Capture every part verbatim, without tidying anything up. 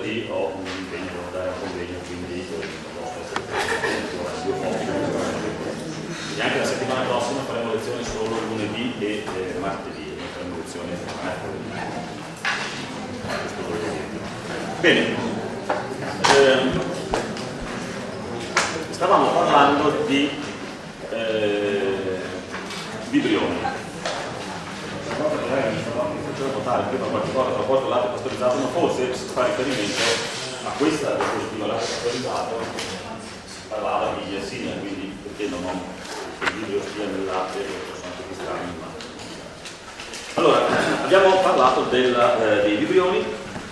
venerdì ho un impegno da dare a un convegno, quindi non posso essere due volte. Quindi anche la settimana prossima faremo lezioni solo lunedì e eh, martedì, non faremo lezioni mercoledì. Questo volevo dire. Bene, eh, stavamo parlando di eh, vibrioni. Faccio notare prima qualche cosa a proposito dell'latte pastorizzato, ma forse si fa riferimento a questa diapositiva latte pastorizzato, si parlava di Yersinia, quindi perché non ho il video stia nel latte e posso anche registrarmi in mano. Allora, abbiamo parlato della, eh, dei vibrioni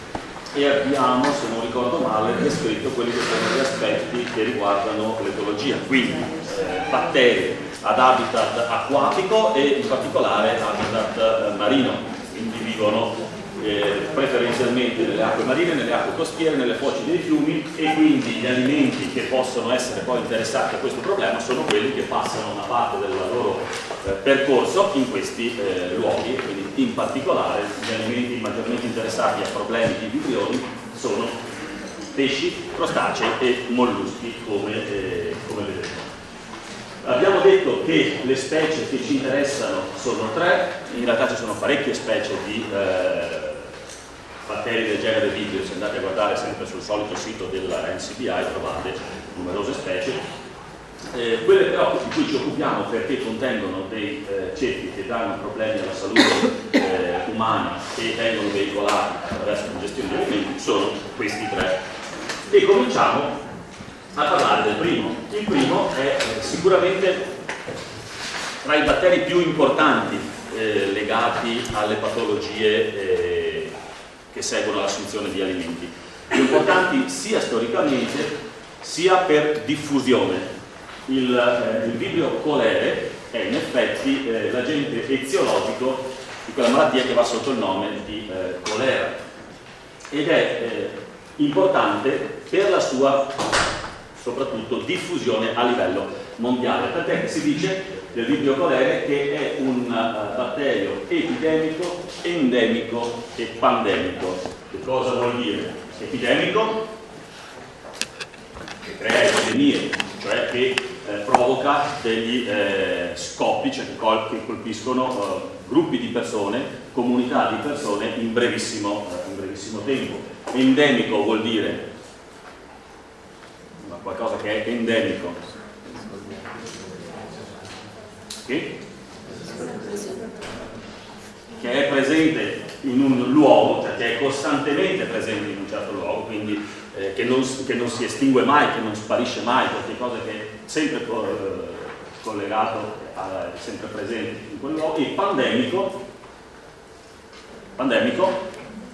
e abbiamo, se non ricordo male, descritto quelli che sono gli aspetti che riguardano l'ecologia, quindi eh, batteri ad habitat acquatico e in particolare habitat eh, marino, quindi vivono eh, preferenzialmente nelle acque marine, nelle acque costiere, nelle foci dei fiumi, e quindi gli alimenti che possono essere poi interessati a questo problema sono quelli che passano una parte del loro eh, percorso in questi eh, luoghi, quindi in particolare gli alimenti maggiormente interessati a problemi di vibrioni sono pesci, crostacei e molluschi, come, eh, come vedete. Abbiamo detto che le specie che ci interessano sono tre, in realtà ci sono parecchie specie di eh, batteri del genere Vibrio. Se andate a guardare sempre sul solito sito della N C B I trovate numerose specie. Eh, quelle però di cui ci occupiamo perché contengono dei eh, ceppi che danno problemi alla salute eh, umana e vengono veicolati attraverso l'ingestione di alimenti sono questi tre. E cominciamo a parlare del primo. Il primo è eh, sicuramente tra i batteri più importanti eh, legati alle patologie eh, che seguono l'assunzione di alimenti, più importanti sia storicamente sia per diffusione. Il, eh, il Vibrio cholerae è in effetti eh, l'agente eziologico di quella malattia che va sotto il nome di eh, colera, ed è eh, importante per la sua soprattutto diffusione a livello mondiale, perché si dice del Vibrio cholerae che è un uh, batterio epidemico, endemico e pandemico. Che cosa vuol dire? Epidemico, che crea epidemie, cioè che eh, provoca degli eh, scoppi, cioè che, col che colpiscono uh, gruppi di persone, comunità di persone in brevissimo, uh, in brevissimo tempo. Endemico vuol dire qualcosa che è endemico, che, che è presente in un luogo, cioè che è costantemente presente in un certo luogo, quindi eh, che, non, che non si estingue mai, che non sparisce mai, qualcosa che è sempre co collegato, a, è sempre presente in quel luogo. E pandemico, pandemico,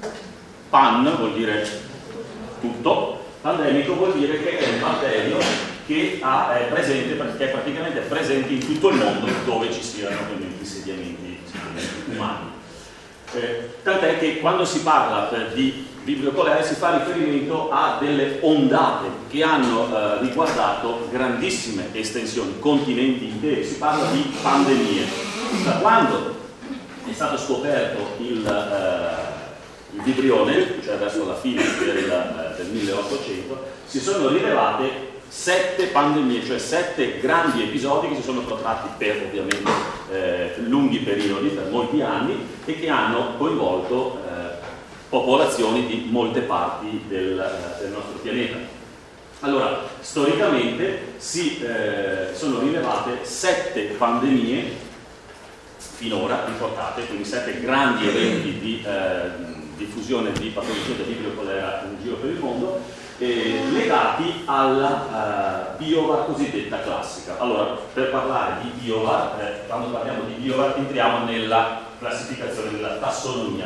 pan vuol dire tutto. Pandemico vuol dire che è un batterio che ha, è, presente, che è praticamente presente in tutto il mondo dove ci siano insediamenti, insediamenti umani. Eh, tant'è che quando si parla eh, di Vibrio cholerae si fa riferimento a delle ondate che hanno eh, riguardato grandissime estensioni, continenti interi. Si parla di pandemie. Da quando è stato scoperto il eh, il vibrione, cioè verso la fine del, del milleottocento, si sono rilevate sette pandemie, cioè sette grandi episodi che si sono protratti per ovviamente eh, lunghi periodi, per molti anni, e che hanno coinvolto eh, popolazioni di molte parti del, del nostro pianeta. Allora, storicamente si eh, sono rilevate sette pandemie finora riportate, quindi sette grandi eventi di eh, diffusione di patologie del Vibrio cholerae in giro per il mondo, eh, legati alla uh, biovar cosiddetta classica. Allora, per parlare di biovar, eh, quando parliamo di biovar entriamo nella classificazione, nella tassonomia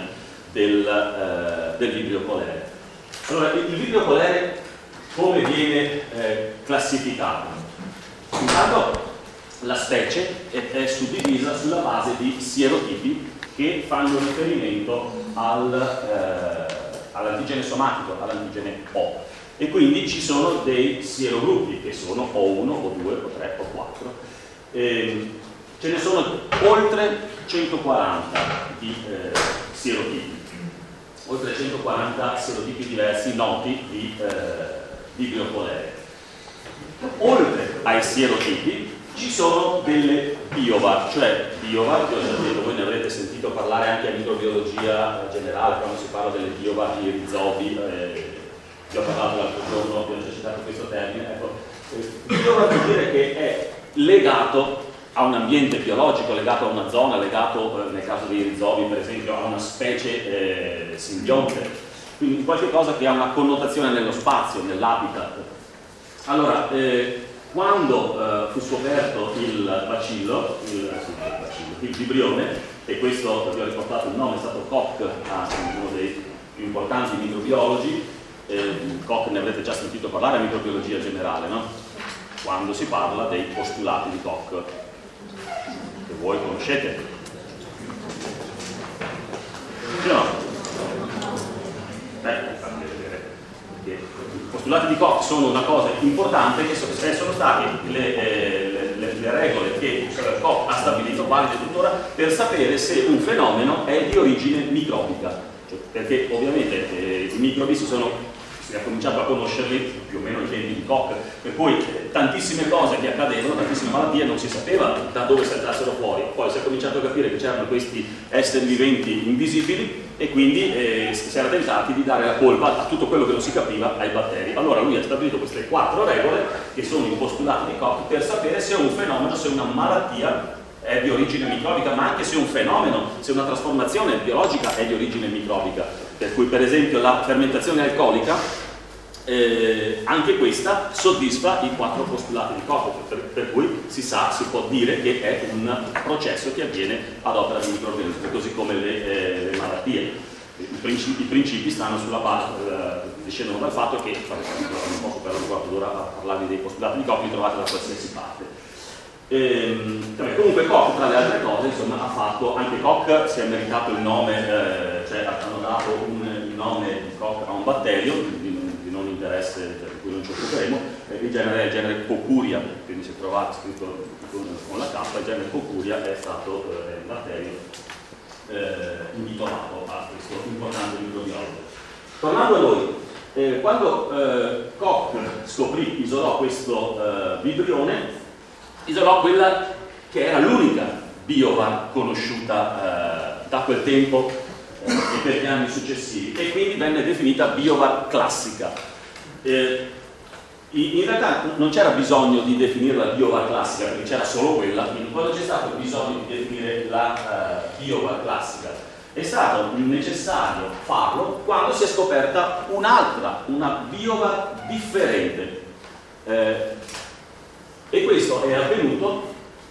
del, uh, del Vibrio cholerae. Allora, il, il Vibrio cholerae come viene eh, classificato? Intanto la specie è, è suddivisa sulla base di sierotipi che fanno riferimento al, eh, all'antigene somatico, all'antigene O, e quindi ci sono dei sierogruppi che sono O uno, O due, O tre, O quattro. Eh, ce ne sono oltre centoquaranta di eh, sierotipi. oltre centoquaranta serotipi diversi noti di eh, Vibrio cholerae. Oltre ai serotipi ci sono delle biovar, cioè biovar, che ho già detto, voi ne avrete sentito parlare anche a microbiologia generale, quando si parla delle biovar, gli rizobi, eh, vi ho parlato l'altro giorno, abbiamo già citato questo termine. Ecco, biovar vuol dire che è legato a un ambiente biologico, legato a una zona, legato, eh, nel caso dei rizobi per esempio, a una specie eh, simbionte, quindi qualche cosa che ha una connotazione nello spazio, nell'habitat. Allora, eh, quando eh, fu scoperto il bacillo, il, il, bacillo, il vibrione, e questo vi ho riportato il nome, è stato Koch, uno dei più importanti microbiologi, eh, Koch ne avrete già sentito parlare a microbiologia generale, no? Quando si parla dei postulati di Koch, che voi conoscete. Sì o no? Ecco, fate vedere che i postulati di Koch sono una cosa importante, che sono state le, eh, le, le regole che Koch ha stabilito, valide tuttora, per sapere se un fenomeno è di origine microbica, cioè, perché ovviamente eh, i microbi si sono si è cominciato a conoscerli più o meno ai tempi di Koch, per cui eh, tantissime cose che accadevano, tantissime malattie non si sapeva da dove saltassero fuori, poi si è cominciato a capire che c'erano questi esseri viventi invisibili e quindi eh, si era tentati di dare la colpa a tutto quello che non si capiva ai batteri. Allora lui ha stabilito queste quattro regole che sono i postulati di Koch per sapere se un fenomeno, se una malattia è di origine microbica, ma anche se un fenomeno, se una trasformazione biologica è di origine microbica. Per cui per esempio la fermentazione alcolica, eh, anche questa soddisfa i quattro postulati di Koch, per, per cui si sa, si può dire che è un processo che avviene ad opera di microorganismi, così come le, eh, le malattie. I principi, I principi stanno sulla base, eh, discendono dal fatto che, non posso per un quarto d'ora a parlarvi dei postulati di Koch, li trovate da qualsiasi parte. Ehm, comunque Koch, tra le altre cose, insomma, ha fatto, anche Koch si è meritato il nome, eh, cioè hanno dato un, il nome di Koch a un batterio di, di non interesse, per cui non ci occuperemo, eh, il genere è il genere Kochuria, quindi si è trovato scritto con, con la K, il genere Kochuria è stato eh, il batterio eh, intitolato a questo importante microbiologo. Tornando a noi, eh, quando eh, Koch scoprì, isolò questo eh, vibrione, isolò quella che era l'unica biovar conosciuta eh, da quel tempo eh, e per gli anni successivi, e quindi venne definita biovar classica. Eh, in realtà non c'era bisogno di definire la biovar classica, perché c'era solo quella, quindi quando c'è stato bisogno di definire la uh, biovar classica è stato necessario farlo quando si è scoperta un'altra, una biovar differente. Eh, E questo è avvenuto,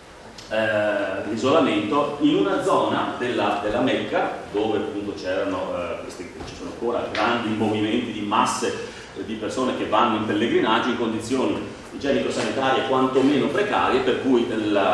eh, l'isolamento, in una zona della, della Mecca, dove appunto c'erano, eh, questi, ci sono ancora grandi movimenti di masse eh, di persone che vanno in pellegrinaggio in condizioni igienico-sanitarie quantomeno precarie, per cui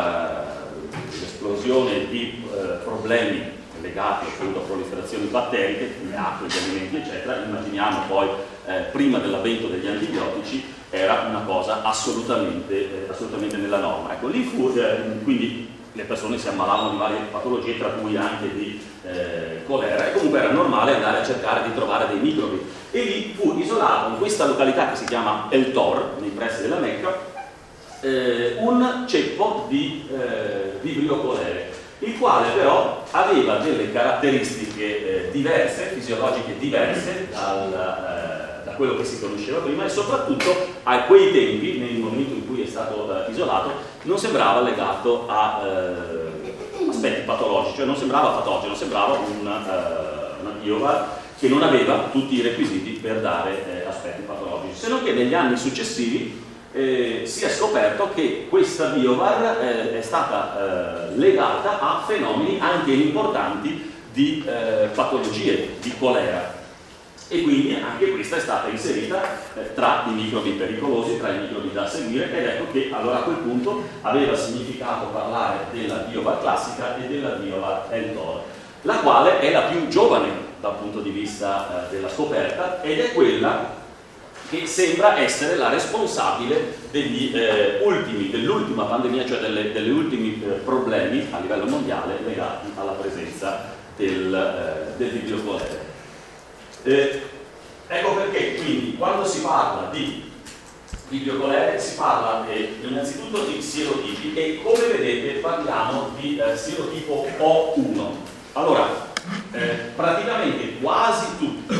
l'esplosione di eh, problemi legati appunto a proliferazioni batteriche, le acque, gli alimenti eccetera, immaginiamo poi eh, prima dell'avvento degli antibiotici, era una cosa assolutamente, eh, assolutamente nella norma. Ecco, lì fu, eh, quindi le persone si ammalavano di varie patologie, tra cui anche di eh, colera, e comunque era normale andare a cercare di trovare dei microbi. E lì fu isolato, in questa località che si chiama El Tor, nei pressi della Mecca, eh, un ceppo di eh, Vibrio cholerae, il quale però aveva delle caratteristiche eh, diverse, fisiologiche diverse dal, eh, da quello che si conosceva prima, e soprattutto a quei tempi, nel momento in cui è stato eh, isolato, non sembrava legato a eh, aspetti patologici, cioè non sembrava patogeno, sembrava una, eh, una biovar che non aveva tutti i requisiti per dare eh, aspetti patologici, se non che negli anni successivi Eh, si è scoperto che questa biovar eh, è stata eh, legata a fenomeni anche importanti di eh, patologie, di colera, e quindi anche questa è stata inserita eh, tra i microbi pericolosi, tra i microbi da seguire, ed ecco che allora a quel punto aveva significato parlare della biovar classica e della biovar El Tor, la quale è la più giovane dal punto di vista eh, della scoperta, ed è quella che sembra essere la responsabile degli eh, ultimi, dell'ultima pandemia, cioè delle, degli ultimi eh, problemi a livello mondiale legati alla presenza del, eh, del Vibrio cholerae. Eh, ecco perché quindi quando si parla di Vibrio colere si parla eh, innanzitutto di sierotipi e come vedete parliamo di eh, sierotipo O uno. Allora, eh, praticamente quasi tutti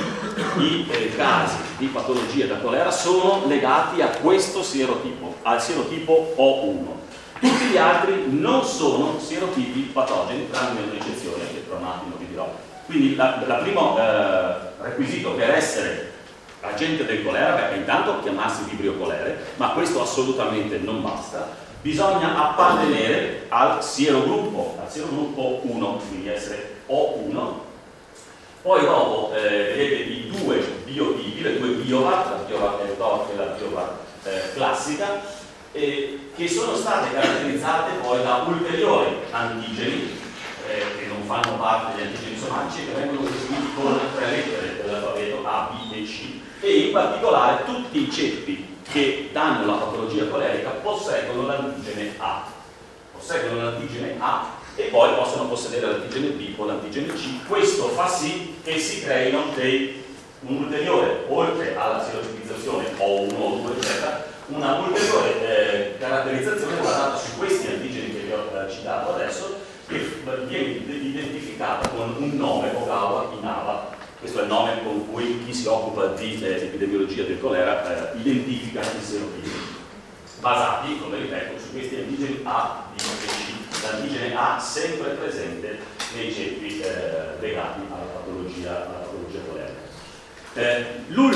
i eh, casi di patologia da colera sono legati a questo sierotipo, al sierotipo O uno. Tutti gli altri non sono sierotipi patogeni, tranne un'eccezione che tra un attimo vi dirò. Quindi il primo eh, requisito per essere agente del colera, perché intanto chiamarsi vibrio colere, ma questo assolutamente non basta, bisogna appartenere al sierogruppo, al sierogruppo uno, quindi essere O uno. Poi dopo eh, vedete i due biotipi, le due biovar, la biovar del T O R e la biovar eh, classica, eh, che sono state caratterizzate poi da ulteriori antigeni eh, che non fanno parte degli antigeni somatici, che vengono descritti con tre lettere dell'alfabeto A, B e C, e in particolare tutti i ceppi che danno la patologia colerica posseggono l'antigene A, posseggono l'antigene A e poi possono possedere l'antigene B o l'antigene C. Questo fa sì che si creino dei, un ulteriore, oltre alla serotipizzazione O uno o due eccetera, una ulteriore eh, caratterizzazione basata su questi antigeni che vi ho eh, citato adesso, che viene identificata con un nome o gauda in ava. Questo è il nome con cui chi si occupa di eh, epidemiologia del colera eh, identifica i serotipi, basati, come ripeto, su questi antigeni A, B e C. L'antigene A sempre presente nei ceppi eh, legati alla patologia, alla patologia colerica. Eh,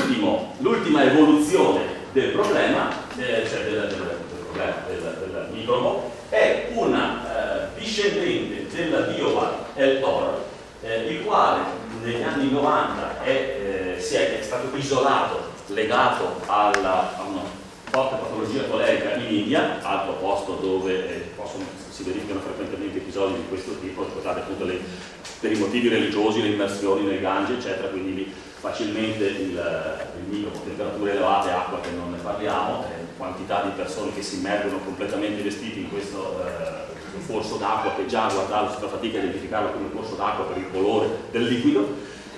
l'ultima evoluzione del problema, eh, cioè del, del, del problema del, del microbo, è una eh, discendente della biovar L T O R, eh, il quale negli anni novanta è, eh, si è, è stato isolato, legato alla, a una forte patologia colerica in India, altro posto dove eh, possono, si verificano frequentemente episodi di questo tipo, ricordate appunto le, per i motivi religiosi, le immersioni nel Gange, eccetera, quindi lì facilmente il, il microbo, temperature elevate, acqua che non ne parliamo, eh, quantità di persone che si immergono completamente vestiti in questo eh, un corso d'acqua che già a guardarlo si fa fatica a identificarlo come un corso d'acqua per il colore del liquido,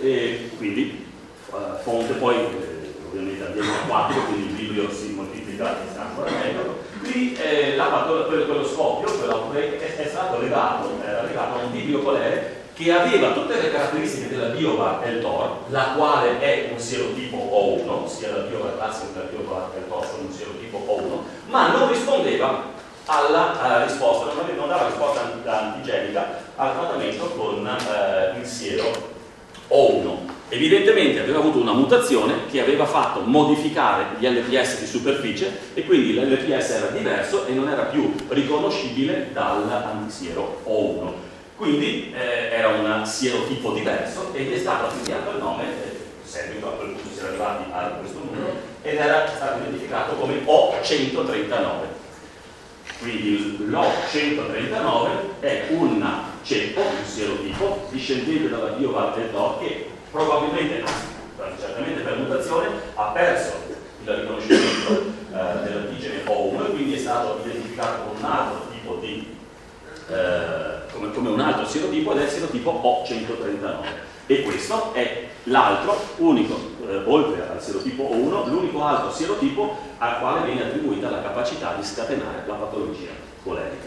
e quindi eh, fonte poi eh, ovviamente ambiente acquatico, quindi il vibrio si moltiplica in ancora meglio. Qui eh, la, quello, quello scoppio, quell'outbreak è, è stato legato, era legato a un vibrio colere che aveva tutte le caratteristiche della biovar L T O R, la quale è un sierotipo O uno, sia la biovar classica che la biovar L T O R sono un sierotipo O uno, ma non rispondeva alla, alla risposta, non, non dava risposta antigenica al trattamento con eh, il siero O uno. Evidentemente aveva avuto una mutazione che aveva fatto modificare gli L P S di superficie e quindi l'L P S era diverso e non era più riconoscibile dall'antisiero O uno. Quindi eh, era un sierotipo diverso ed è stato affibbiato il nome, eh, seguito a quel punto si era arrivati a questo numero, ed era stato identificato come O centotrentanove. Quindi l'O centotrentanove è un ceppo, un sierotipo, discendente dalla biovar L T O R che probabilmente, anzi, certamente per mutazione, ha perso il riconoscimento eh, dell'antigene O uno e quindi è stato identificato con un altro tipo di eh, come, come un altro sierotipo, ed è il sierotipo O centotrentanove. E questo è l'altro, unico, eh, oltre al sierotipo O uno, l'unico altro sierotipo al quale viene attribuita la capacità di scatenare la patologia colerica.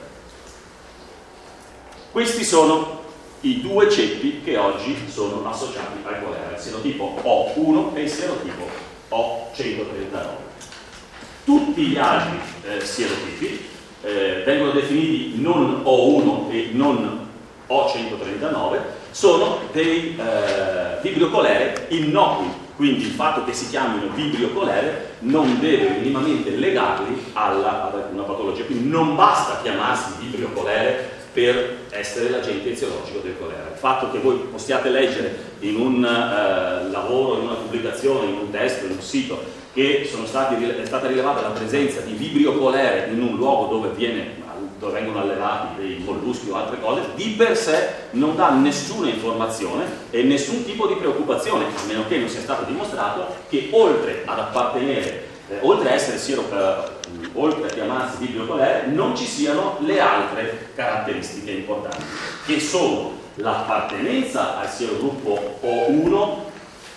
Questi sono i due ceppi che oggi sono associati al colera, il sierotipo O uno e il sierotipo O centotrentanove. Tutti gli altri eh, sierotipi eh, vengono definiti non O uno e non O centotrentanove, sono dei eh, vibrio colere innocui, quindi il fatto che si chiamino vibrio colere non deve minimamente legarli alla, ad alcuna patologia, quindi non basta chiamarsi vibrio colere per essere l'agente eziologico del colera. Il fatto che voi possiate leggere in un eh, lavoro, in una pubblicazione, in un testo, in un sito, che sono stati, è stata rilevata la presenza di vibrio colere in un luogo dove, viene, dove vengono allevati dei molluschi o altre cose, di per sé non dà nessuna informazione e nessun tipo di preoccupazione, a meno che non sia stato dimostrato che oltre ad appartenere, eh, oltre a essere siero, eh, oltre a chiamarsi vibrio colere, non ci siano le altre caratteristiche importanti, che sono l'appartenenza al sierogruppo O uno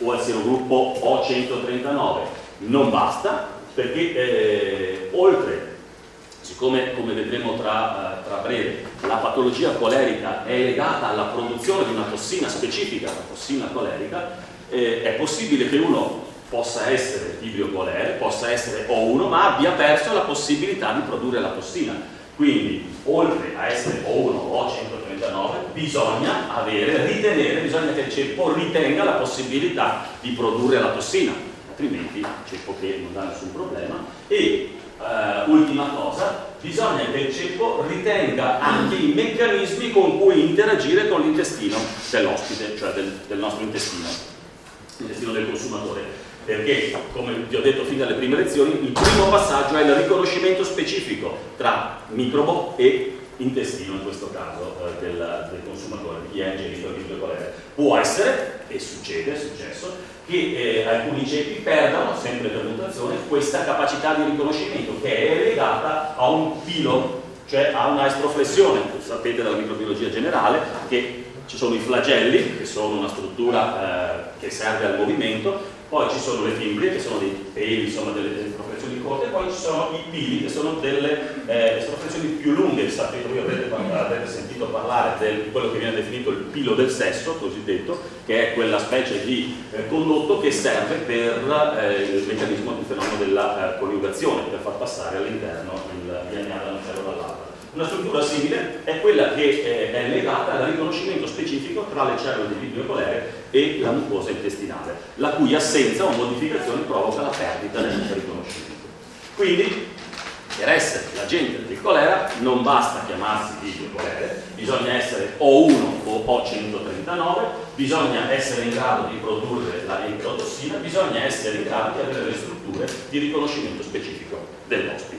o al sierogruppo O centotrentanove. Non basta, perché eh, oltre, siccome come vedremo tra, tra breve, la patologia colerica è legata alla produzione di una tossina specifica, la tossina colerica, eh, è possibile che uno possa essere vibrio colere, possa essere O uno, ma abbia perso la possibilità di produrre la tossina. Quindi, oltre a essere O uno o O centotrentanove, bisogna avere, ritenere, bisogna che il ceppo ritenga la possibilità di produrre la tossina, altrimenti il ceppo che non dà nessun problema. E uh, ultima cosa, bisogna che il ceppo ritenga anche i meccanismi con cui interagire con l'intestino dell'ospite, cioè del, del nostro intestino, l'intestino del consumatore. Perché, come vi ho detto fin dalle prime lezioni, il primo passaggio è il riconoscimento specifico tra microbo e intestino, in questo caso eh, del, del consumatore, di chi è ingerito il vibrio colere. Può essere, e succede, è successo, che eh, alcuni ceppi perdano, sempre per mutazione, questa capacità di riconoscimento, che è legata a un pilo, cioè a una estroflessione. Sapete dalla microbiologia generale che ci sono i flagelli, che sono una struttura eh, che serve al movimento, poi ci sono le fimbrie, che sono dei peli, insomma, delle estroflessioni corte, e poi ci sono i pili, che sono delle eh, estroflessioni più lunghe. Sapete, voi avete, avete sentito parlare di quello che viene definito il pilo del sesso, cosiddetto, che è quella specie di eh, condotto che serve per eh, il meccanismo del fenomeno della eh, coniugazione, per far passare all'interno il D N A da una cellula all'altra. Una struttura simile è quella che eh, è legata al riconoscimento specifico tra le cellule del vibrio colere e la mucosa intestinale, la cui assenza o modificazione provoca la perdita del riconoscimento. Quindi, per essere l'agente del colera non basta chiamarsi vibrio colere, bisogna essere O uno o O centotrentanove, bisogna essere in grado di produrre la enterotossina, bisogna essere in grado di avere le strutture di riconoscimento specifico dell'ospite.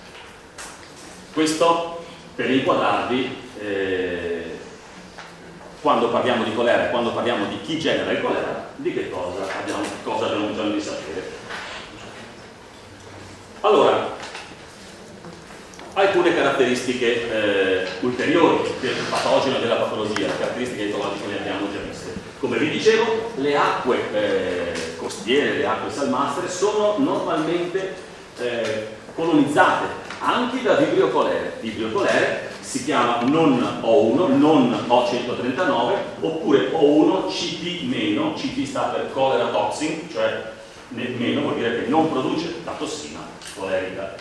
Questo per inquadrarvi eh, quando parliamo di colera e quando parliamo di chi genera il colera, di che cosa abbiamo, cosa abbiamo bisogno di sapere. Allora, alcune caratteristiche eh, ulteriori del patogeno e della patologia, le caratteristiche etologiche le abbiamo già viste. Come vi dicevo, le acque eh, costiere, le acque salmastre sono normalmente eh, colonizzate anche da vibrio colere. Vibrio colere si chiama non O uno, non O centotrentanove, oppure O uno C T meno, C T sta per cholera toxin, cioè meno vuol dire che non produce la tossina colerica.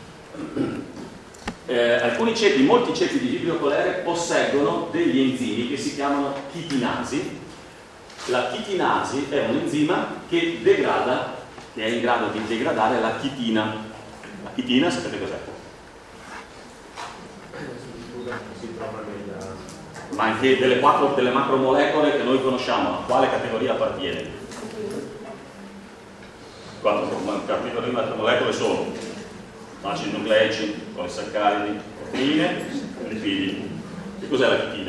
Eh, alcuni ceppi, molti ceppi di vibrio colere posseggono degli enzimi che si chiamano chitinasi. La chitinasi è un enzima che degrada, che è in grado di degradare la chitina. La chitina, sapete cos'è? Ma anche delle quattro delle macromolecole che noi conosciamo, a quale categoria appartiene? Quattro categorie di macromolecole sono acidi nucleici, polisaccaridi, proteine, lipidi. Che cos'è la chitina?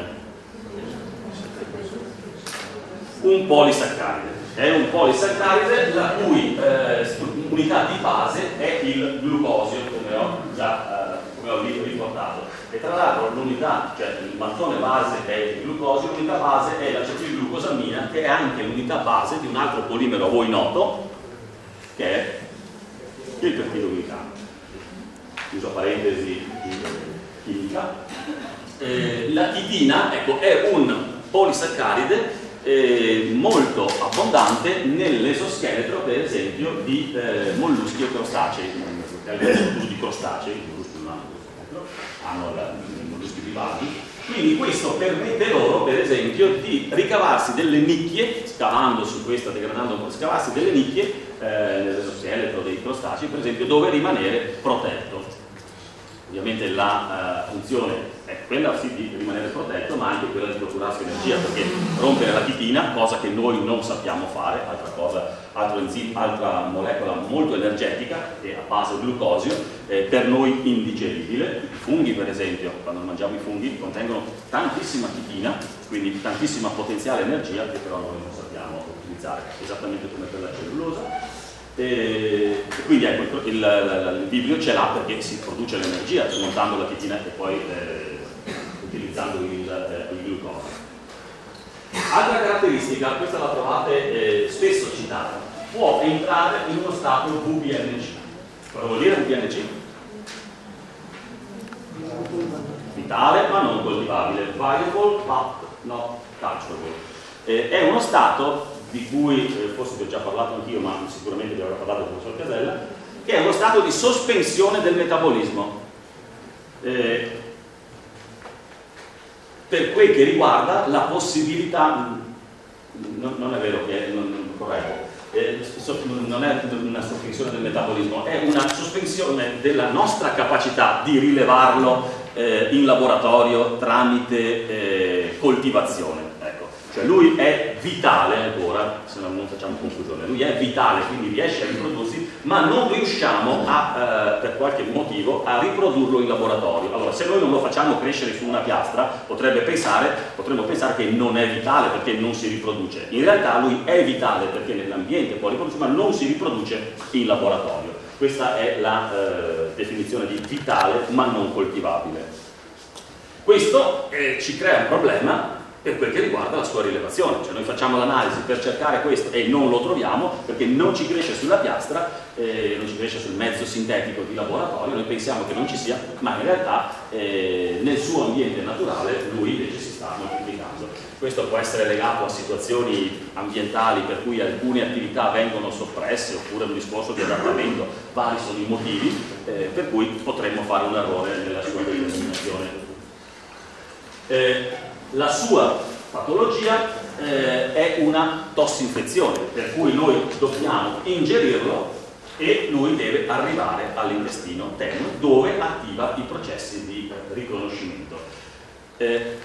Un polisaccaride. È un polisaccaride la cui eh, unità di base è il glucosio, come ho già eh, come ho riportato. E tra l'altro l'unità, cioè il mattone base è il glucosio, l'unità base è l'acetilglucosammina, che è anche l'unità base di un altro polimero a voi noto, che è il peptidoglicano. Uso parentesi chimica. Eh, la chitina, ecco, è un polisaccaride eh, molto abbondante nell'esoscheletro, per esempio, di eh, molluschi e crostacei, di crostacei, hanno i molluschi vivati. Quindi questo permette loro, per esempio, di ricavarsi delle nicchie, scavando su questa, degradando, scavarsi delle nicchie eh, nell'esoscheletro dei crostacei, per esempio, dove rimanere protetto. Ovviamente la uh, funzione è quella sì di rimanere protetto, ma anche quella di procurarsi energia, perché rompere la chitina, cosa che noi non sappiamo fare, altra cosa, altro enzima, altra molecola molto energetica e a base glucosio, eh, per noi indigeribile. I funghi, per esempio, quando mangiamo i funghi, contengono tantissima chitina, quindi tantissima potenziale energia che però noi non sappiamo utilizzare, esattamente come per la cellulosa. E quindi ecco, il, il, il vibrio ce l'ha perché si produce l'energia smontando la chitina e poi eh, utilizzando il, eh, il glucosio. Altra caratteristica, questa la trovate eh, spesso citata, può entrare in uno stato V B N C. Cosa vuol dire V B N C? Vitale ma non coltivabile, viable but not touchable. Eh, è uno stato di cui eh, forse vi ho già parlato anch'io, ma sicuramente vi avrà parlato il professor Casella, che è uno stato di sospensione del metabolismo. Eh, per quel che riguarda la possibilità, non, non è vero che è non, non, corretto, eh, so, non è una sospensione del metabolismo, è una sospensione della nostra capacità di rilevarlo eh, in laboratorio tramite eh, coltivazione. Cioè lui è vitale ancora, se no non facciamo confusione, lui è vitale, quindi riesce a riprodursi, ma non riusciamo a, eh, per qualche motivo a riprodurlo in laboratorio. Allora, se noi non lo facciamo crescere su una piastra, potrebbe pensare, potremmo pensare che non è vitale perché non si riproduce. In realtà lui è vitale perché nell'ambiente può riprodursi, ma non si riproduce in laboratorio. Questa è la eh, definizione di vitale ma non coltivabile. Questo eh, ci crea un problema per quel che riguarda la sua rilevazione, cioè noi facciamo l'analisi per cercare questo e non lo troviamo perché non ci cresce sulla piastra, eh, non ci cresce sul mezzo sintetico di laboratorio, noi pensiamo che non ci sia, ma in realtà eh, nel suo ambiente naturale lui invece si sta moltiplicando. Questo può essere legato a situazioni ambientali per cui alcune attività vengono soppresse oppure un discorso di adattamento, vari sono i motivi eh, per cui potremmo fare un errore nella sua determinazione. Eh, La sua patologia eh, è una tossinfezione, per cui noi dobbiamo ingerirlo e lui deve arrivare all'intestino terno dove attiva i processi di riconoscimento. Eh,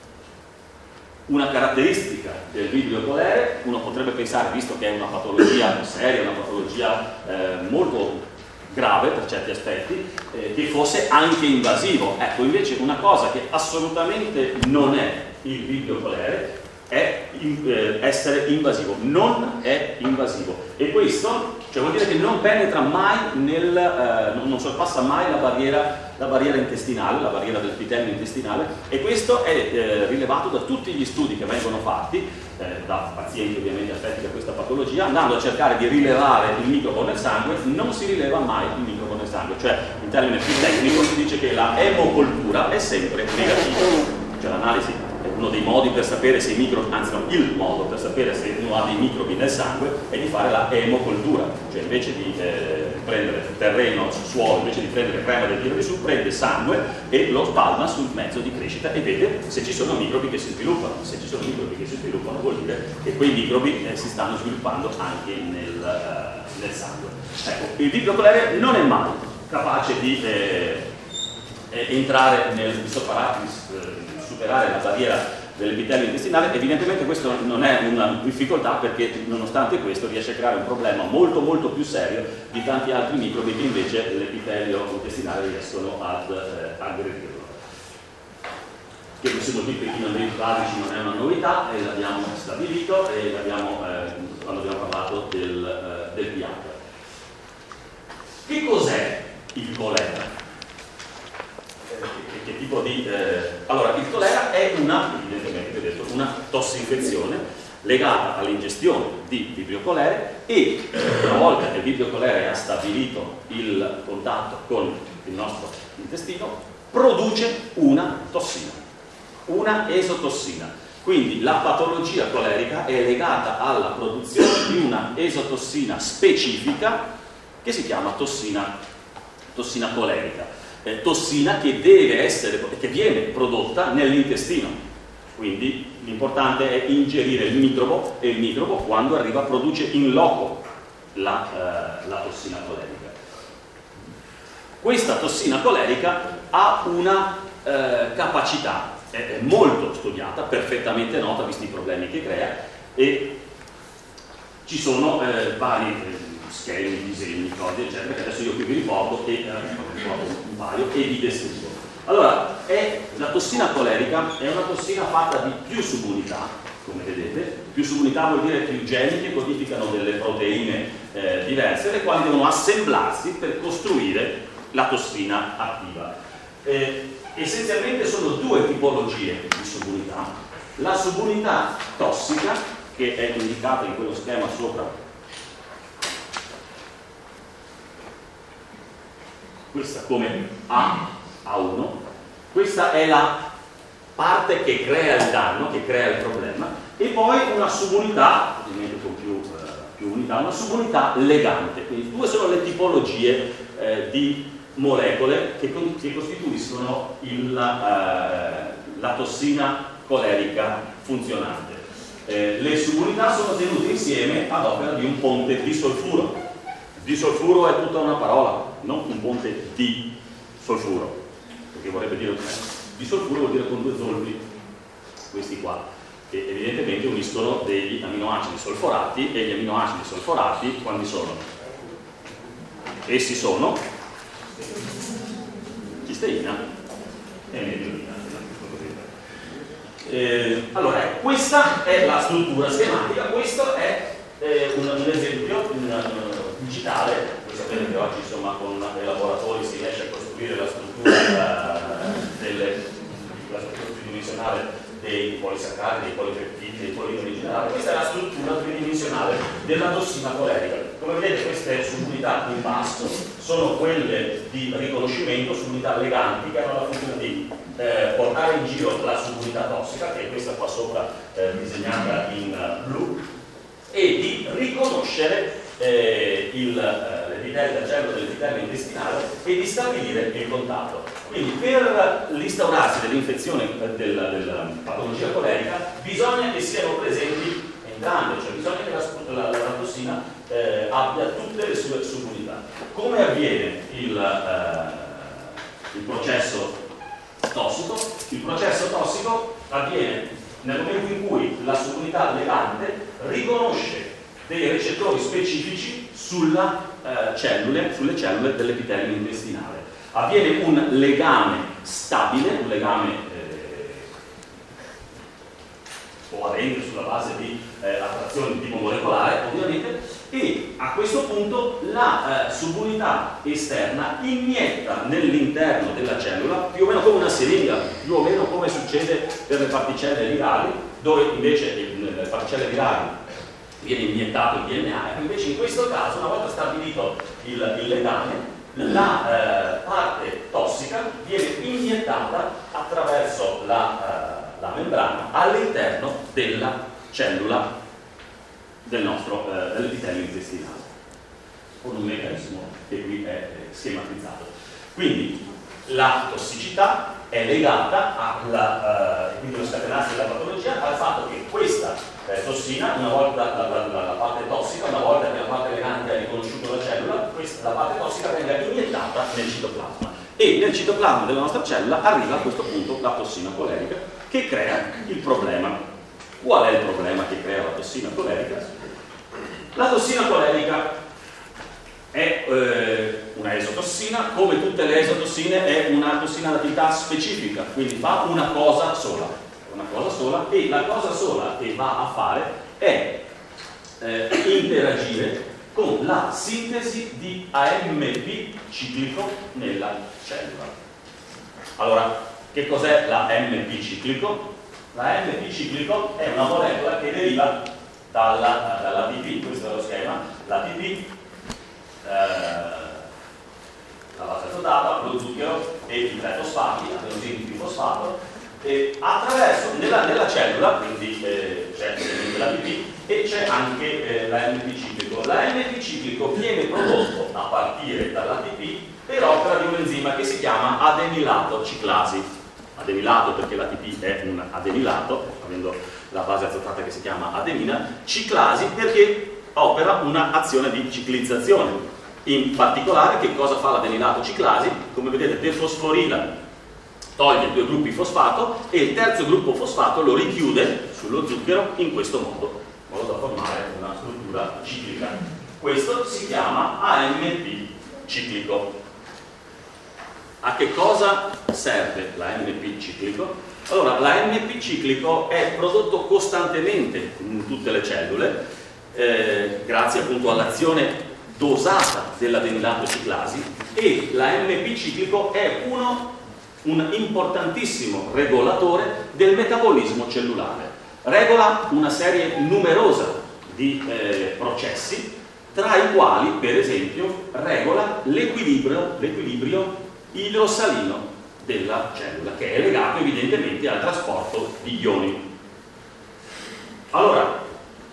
una caratteristica del Vibrio cholerae, uno potrebbe pensare, visto che è una patologia seria, una patologia eh, molto grave per certi aspetti, eh, che fosse anche invasivo. Ecco, invece una cosa che assolutamente non è il Vibrio cholerae è in, eh, essere invasivo, non è invasivo, e questo cioè, vuol dire che non penetra mai nel, eh, non, non sorpassa mai la barriera, la barriera intestinale, la barriera del epitelio intestinale, e questo è eh, rilevato da tutti gli studi che vengono fatti eh, da pazienti ovviamente affetti da questa patologia, andando a cercare di rilevare il microbo nel sangue. Non si rileva mai il microbo nel sangue, cioè in termine più tecnico si dice che la emocoltura è sempre negativa, cioè l'analisi è uno dei modi per sapere se i microbi, anzi no, il modo per sapere se uno ha dei microbi nel sangue è di fare la emocoltura, cioè invece di eh, prendere terreno sul suolo, invece di prendere crema del tiro di su, prende sangue e lo spalma sul mezzo di crescita e vede se ci sono microbi che si sviluppano. Se ci sono microbi che si sviluppano vuol dire che quei microbi eh, si stanno sviluppando anche nel, uh, nel sangue. Ecco, il Vibrio cholerae non è mai capace di eh, eh, entrare nel superare la barriera dell'epitelio intestinale. Evidentemente questo non è una difficoltà, perché nonostante questo riesce a creare un problema molto molto più serio di tanti altri microbi che invece l'epitelio intestinale riescono ad eh, aggredirlo. Che questi moltipli inquinamenti basici non è una novità, e l'abbiamo stabilito e l'abbiamo eh, quando abbiamo parlato del, eh, del P H. Che cos'è il colera? Che tipo di... Eh... Allora, il colera è una, evidentemente, vi ho detto, una tossinfezione legata all'ingestione di Vibrio cholerae, e una volta che il Vibrio cholerae ha stabilito il contatto con il nostro intestino, produce una tossina, una esotossina. Quindi la patologia colerica è legata alla produzione di una esotossina specifica che si chiama tossina, tossina colerica. Eh, tossina che deve essere, che viene prodotta nell'intestino, quindi l'importante è ingerire il microbo, e il microbo quando arriva produce in loco la, eh, la tossina colerica. Questa tossina colerica ha una eh, capacità, è molto studiata, perfettamente nota visti i problemi che crea, e ci sono eh, vari eh, schemi, disegni, cose eccetera, che adesso io qui vi riporto e eh, riporto un paio e vi descrivo. Allora, è, la tossina colerica è una tossina fatta di più subunità, come vedete. Più subunità vuol dire più geni che codificano delle proteine eh, diverse, le quali devono assemblarsi per costruire la tossina attiva. Eh, essenzialmente sono due tipologie di subunità. La subunità tossica, che è indicata in quello schema sopra, questa come A, A uno, questa è la parte che crea il danno, che crea il problema, e poi una subunità, ovviamente con più, eh, più unità, una subunità legante. Quindi due sono le tipologie eh, di molecole che, che costituiscono il, eh, la tossina colerica funzionante. Eh, le subunità sono tenute insieme ad opera di un ponte disolfuro. Disolfuro è tutta una parola, non un ponte di solfuro, perché vorrebbe dire disolfuro vuol dire con due zolfi, questi qua, che evidentemente uniscono degli aminoacidi solforati, e gli aminoacidi solforati quando sono? Essi sono cisteina e metionina. Eh, allora, questa è la struttura schematica, questo è eh, un, un esempio un, un digitale. Voi sapete che oggi insomma con i laboratori si riesce a costruire la struttura uh, delle, la struttura tridimensionale dei polisaccaridi, dei polipeptidi, dei polimeri in generale. Questa è la struttura tridimensionale della tossina colerica. Come vedete, queste subunità in basso sono quelle di riconoscimento, subunità leganti, che hanno la funzione di eh, portare in giro la subunità tossica, che è questa qua sopra eh, disegnata in uh, blu, e di riconoscere eh, l'epitelio, la cellula dell'epitelio intestinale, e di stabilire il contatto. Quindi per l'instaurarsi dell'infezione eh, della, della patologia colerica bisogna che siano presenti entrambe, cioè bisogna che la, la, la tossina eh, abbia tutte le sue subunità. Come avviene il, eh, il processo tossico? Il processo tossico avviene nel momento in cui la subunità legante riconosce dei recettori specifici sulla, eh, cellule, sulle cellule dell'epitelio intestinale. Avviene un legame stabile, un legame eh, covalente sulla base di eh, attrazione di tipo molecolare, ovviamente, e a questo punto la eh, subunità esterna inietta nell'interno della cellula, più o meno come una siringa, più o meno come succede per le particelle virali, dove invece nelle particelle virali viene iniettato il D N A, e invece in questo caso, una volta stabilito il, il legame, la eh, parte tossica viene iniettata attraverso la, eh, la membrana all'interno della cellula del nostro eh, dell'epitelio intestinale, con un meccanismo che qui è schematizzato. Quindi la tossicità è legata alla, eh, quindi lo scatenarsi della patologia, al fatto che questa eh, tossina, una volta la, la, la, la parte tossica, una volta che la parte legante ha riconosciuto la cellula, questa, la parte tossica venga iniettata nel citoplasma, e nel citoplasma della nostra cellula arriva a questo punto la tossina colerica, che crea il problema. Qual è il problema che crea la tossina colerica? La tossina colerica è eh, una esotossina, come tutte le esotossine è una tossina ad attività specifica, quindi fa una cosa sola, una cosa sola, e la cosa sola che va a fare è eh, interagire con la sintesi di A M P ciclico nella cellula. Allora, che cos'è l'A M P ciclico? La M P ciclico è una molecola che deriva dalla, dall'A T P, questo è lo schema, l'A T P, eh, la base azotata, lo zucchero e i tre fosfati, adenosine di fosfato, e attraverso, nella, nella cellula, quindi eh, c'è l'A T P e c'è anche eh, la M P ciclico. La M P ciclico viene prodotto a partire dall'A T P per opera di un enzima che si chiama adenilato ciclasi. Adenilato perché l'A T P è un adenilato, avendo la base azotata che si chiama adenina, ciclasi perché opera un'azione di ciclizzazione. In particolare, che cosa fa l'adenilato ciclasi? Come vedete, defosforila toglie due gruppi fosfato e il terzo gruppo fosfato lo richiude sullo zucchero in questo modo, in modo da formare una struttura ciclica. Questo si chiama A M P ciclico. A che cosa serve l'A M P ciclico? Allora, l'A M P ciclico è prodotto costantemente in tutte le cellule, eh, grazie appunto all'azione dosata dell'adenilato ciclasi, e l'A M P ciclico è uno un importantissimo regolatore del metabolismo cellulare. Regola una serie numerosa di eh, processi, tra i quali, per esempio, regola l'equilibrio, l'equilibrio idrosalino della cellula, che è legato evidentemente al trasporto di ioni. Allora,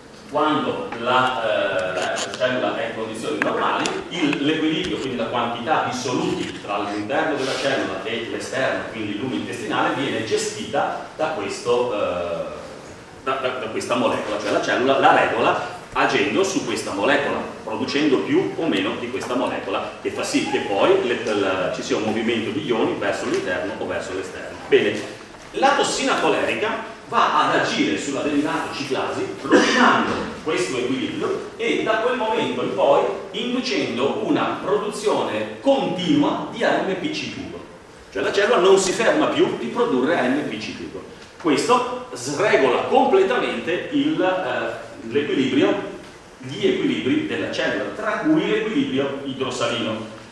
quando la, eh, la cellula è in condizioni normali, l'equilibrio, quindi la quantità di soluti tra l'interno della cellula e l'esterno, quindi il lume intestinale, viene gestita da, questo, eh, da, da, da questa molecola, cioè la cellula la regola agendo su questa molecola, producendo più o meno di questa molecola, che fa sì che poi le, la, ci sia un movimento di ioni verso l'interno o verso l'esterno. Bene, la tossina colerica va ad agire sull'adenylato ciclasi rovinando questo equilibrio e da quel momento in poi inducendo una produzione continua di A M P ciclico, cioè la cellula non si ferma più di produrre A M P ciclico. Questo sregola completamente il, eh, l'equilibrio, gli equilibri della cellula, tra cui l'equilibrio idrosalino,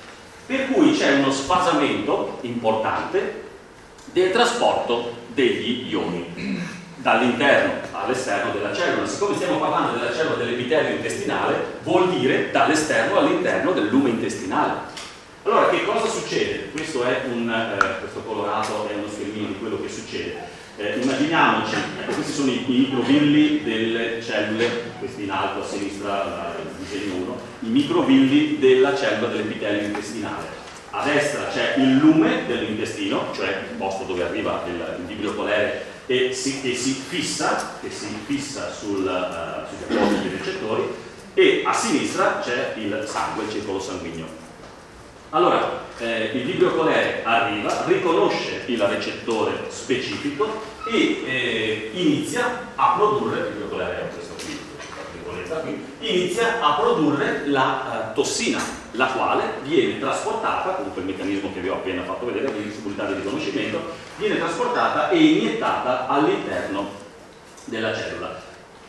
per cui c'è uno sfasamento importante del trasporto degli ioni dall'interno all'esterno della cellula. Siccome stiamo parlando della cellula dell'epitelio intestinale, vuol dire dall'esterno all'interno del lume intestinale. Allora, che cosa succede? Questo è un eh, questo colorato è uno schermino di quello che succede. Eh, immaginiamoci, ecco, questi sono i, i microvilli delle cellule, questi in alto a sinistra, il disegno uno, i microvilli della cellula dell'epitelio intestinale. A destra c'è il lume dell'intestino, cioè il posto dove arriva il, il vibrio colere e si, che si fissa, che si fissa sul, uh, sugli appositi recettori, e a sinistra c'è il sangue, il circolo sanguigno. Allora, eh, il vibrio colere arriva, riconosce il recettore specifico e eh, inizia a produrre, il vibrio colere è questo qui, qui, inizia a produrre la uh, tossina, la quale viene trasportata, con quel meccanismo che vi ho appena fatto vedere, di visibilità di riconoscimento, viene trasportata e iniettata all'interno della cellula.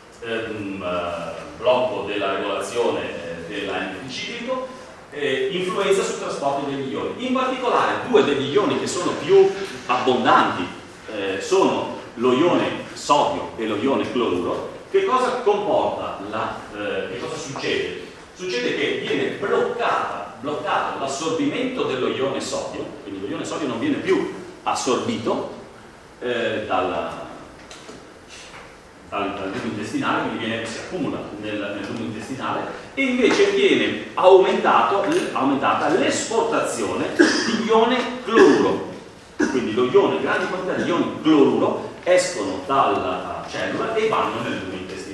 Ehm, uh, blocco della regolazione eh, dell'A M P ciclico, eh, influenza sul trasporto degli ioni. In particolare due degli ioni che sono più abbondanti eh, sono lo ione sodio e lo ione cloruro. Che cosa comporta? La, eh, che cosa succede? Succede che viene bloccata, bloccato l'assorbimento dello ione sodio, quindi lo ione sodio non viene più assorbito eh, dalla, dal, dal lume intestinale, quindi viene, si accumula nel, nel lume intestinale, e invece viene aumentato, aumentata l'esportazione di ione cloruro. Quindi lo ione, grandi quantità di ioni cloruro escono dalla cellula e vanno nel lume intestinale.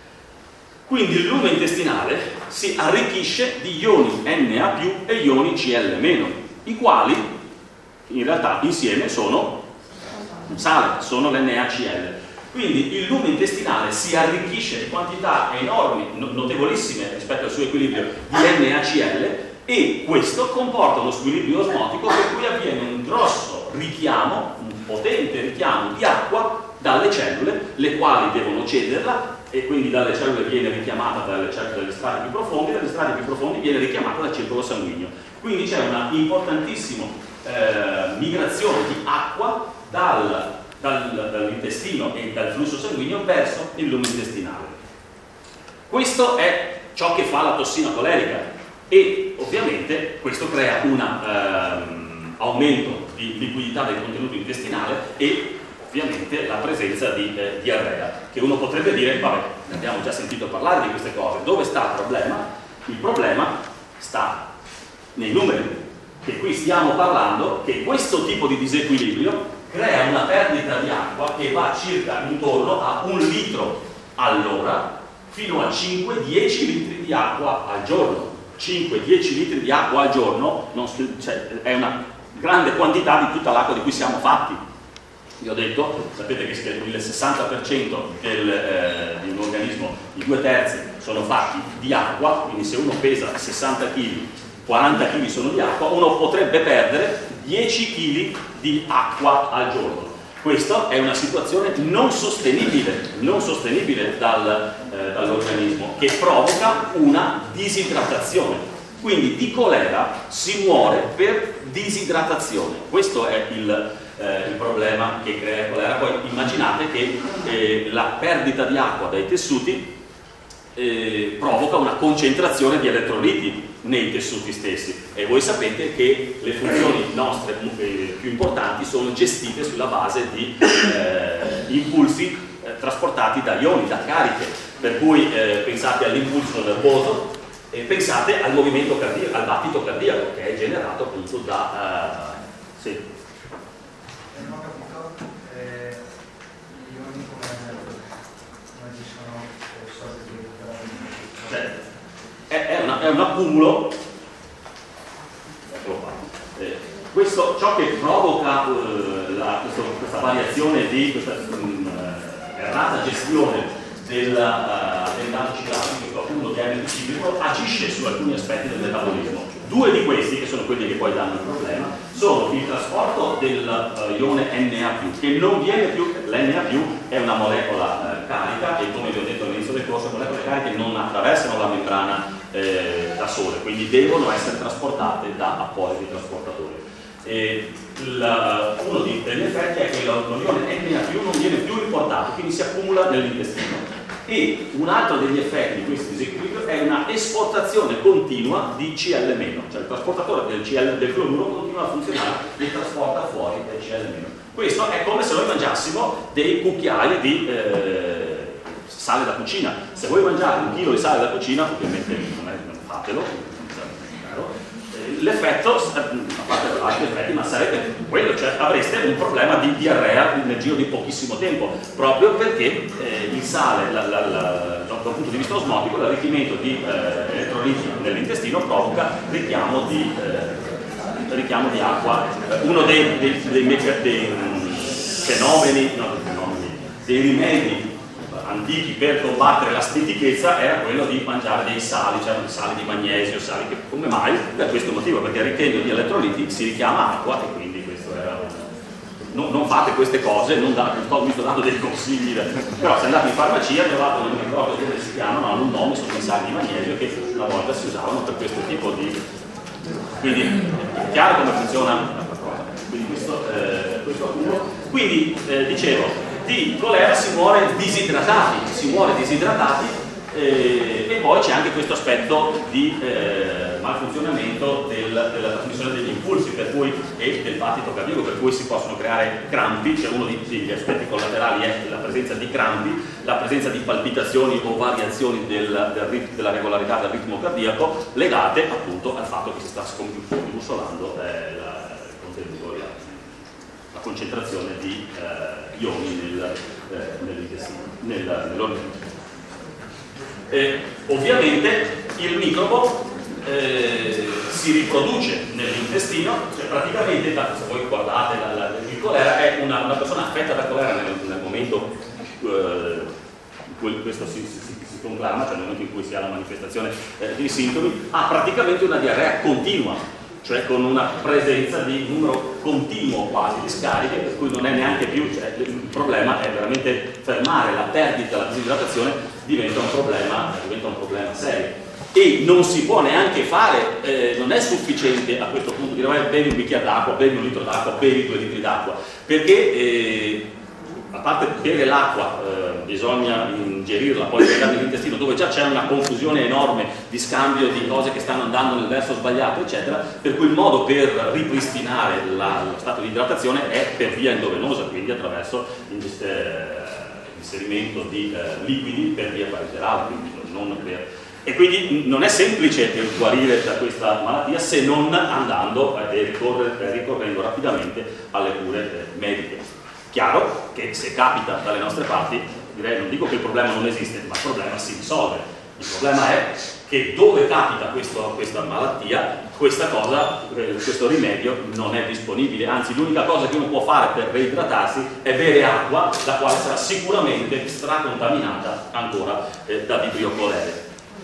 Quindi il lume intestinale si arricchisce di ioni Na più e ioni Cl meno, i quali in realtà insieme sono un sale, sono l'NaCl. Quindi il lume intestinale si arricchisce di quantità enormi, notevolissime rispetto al suo equilibrio di NaCl, e questo comporta uno squilibrio osmotico per cui avviene un grosso richiamo, un potente richiamo di acqua dalle cellule, le quali devono cederla, e quindi dalle cellule viene richiamata dalle cellule dagli strati più profondi, dagli strati più profondi viene richiamata dal circolo sanguigno. Quindi c'è una importantissima eh, migrazione di acqua dal, dal, dall'intestino e dal flusso sanguigno verso il lume intestinale. Questo è ciò che fa la tossina colerica, e ovviamente questo crea un ehm, aumento di liquidità del contenuto intestinale e ovviamente la presenza di eh, diarrea, che uno potrebbe dire, vabbè, ne abbiamo già sentito parlare di queste cose, dove sta il problema? Il problema sta nei numeri, che qui stiamo parlando che questo tipo di disequilibrio crea una perdita di acqua che va circa intorno a un litro all'ora fino a cinque dieci litri di acqua al giorno. cinque dieci litri di acqua al giorno non, cioè, è una grande quantità di tutta l'acqua di cui siamo fatti. Vi ho detto, sapete che il sessanta per cento del, eh, di un organismo, i due terzi sono fatti di acqua, quindi se uno pesa sessanta chili, quaranta chili sono di acqua, uno potrebbe perdere dieci chili di acqua al giorno. Questa è una situazione non sostenibile, non sostenibile dal, eh, dall'organismo, che provoca una disidratazione. Quindi di colera si muore per disidratazione. Questo è il, eh, il problema che crea la colera. Poi immaginate che eh, la perdita di acqua dai tessuti eh, provoca una concentrazione di elettroliti nei tessuti stessi, e voi sapete che le funzioni nostre eh, più importanti sono gestite sulla base di eh, impulsi eh, trasportati da ioni, da cariche, per cui eh, pensate all'impulso nervoso e pensate al movimento cardiaco, al battito cardiaco, che è generato appunto da uh, sì. Non ho capito, eh, gli ioni come, come ci sono sorti di Cioè, è, è, una, è un accumulo, eccolo qua. Eh, questo, ciò che provoca uh, la, questo, questa variazione di questa um, errata gestione del, uh, del dato ciclatico, appunto che è il ciclico, agisce su alcuni aspetti del metabolismo. Due di questi, che sono quelli che poi danno il problema, sono il trasporto dell'ione uh, Na più, che non viene più, l'Na più è una molecola uh, carica, e come vi ho detto all'inizio del corso, le molecole cariche non attraversano la membrana eh, da sole, quindi devono essere trasportate da appositi trasportatori. E la, uno degli effetti è che l'ione Na più non viene più riportato, quindi si accumula nell'intestino. E un altro degli effetti di questo disequilibrio è una esportazione continua di C L meno, cioè il trasportatore del, C L, del cloruro continua a funzionare e trasporta fuori del C L meno. Questo è come se noi mangiassimo dei cucchiai di eh, sale da cucina. Se voi mangiate un chilo di sale da cucina, ovviamente non, è, non fatelo, l'effetto, a parte altri effetti, ma sarebbe quello, cioè avreste un problema di diarrea nel giro di pochissimo tempo, proprio perché eh, il sale, la, la, la, da un punto di vista osmotico, l'arricchimento di eh, elettroliti nell'intestino provoca richiamo di, eh, richiamo di acqua. Uno dei, dei, dei, dei, dei fenomeni, no, dei fenomeni, dei rimedi antichi per combattere la stitichezza era quello di mangiare dei sali, cioè sali di magnesio, sali che, come mai? Per questo motivo, perché arricchendo di elettroliti si richiama acqua, e quindi questo era non, non fate queste cose, non da, sto, mi sto dando dei consigli, però se andate in farmacia trovate, non mi ricordo come si chiamano, hanno un nome, sono i sali di magnesio che una volta si usavano per questo tipo di, quindi è chiaro come funziona la cosa. Quindi questo, eh, questo accumulo. Quindi eh, dicevo, di colera si muore disidratati, si muore disidratati eh, e poi c'è anche questo aspetto di eh, malfunzionamento del, della trasmissione degli impulsi, per cui, e del battito cardiaco, per cui si possono creare crampi. Cioè uno degli aspetti collaterali è la presenza di crampi, la presenza di palpitazioni o variazioni del, del, della regolarità del ritmo cardiaco, legate appunto al fatto che si sta scombussolando eh, la, il contenuto, la, la concentrazione di eh, ioni nel, eh, nell'intestino, nel, nell'organismo. Eh, ovviamente il microbo eh, si riproduce nell'intestino, cioè praticamente, se voi guardate la, la, il colera, è una, una persona affetta da colera nel, nel momento eh, in cui questo si, si, si, si conclama, cioè nel momento in cui si ha la manifestazione eh, dei sintomi, ha praticamente una diarrea continua, cioè con una presenza di numero continuo quasi di scariche, per cui non è neanche più, cioè, il problema è veramente fermare la perdita, la disidratazione diventa un problema, diventa un problema serio. E non si può neanche fare, eh, non è sufficiente a questo punto dire vai, bevi un bicchiere d'acqua, bevi un litro d'acqua, bevi due litri d'acqua, perché eh, a parte bere l'acqua eh, bisogna ingerirla, poi legare nell'intestino, dove già c'è una confusione enorme di scambio di cose che stanno andando nel verso sbagliato, eccetera, per cui il modo per ripristinare la, lo stato di idratazione è per via endovenosa, quindi attraverso l'inserimento di eh, liquidi per via pariserale, quindi non per... E quindi non è semplice guarire da questa malattia se non andando e ricorrendo rapidamente alle cure eh, mediche. Chiaro che se capita dalle nostre parti, direi, non dico che il problema non esiste, ma il problema si risolve. Il problema è che dove capita questo, questa malattia, questa cosa, questo rimedio non è disponibile, anzi l'unica cosa che uno può fare per reidratarsi è bere acqua, la quale sarà sicuramente stracontaminata ancora eh, da vibrio colere.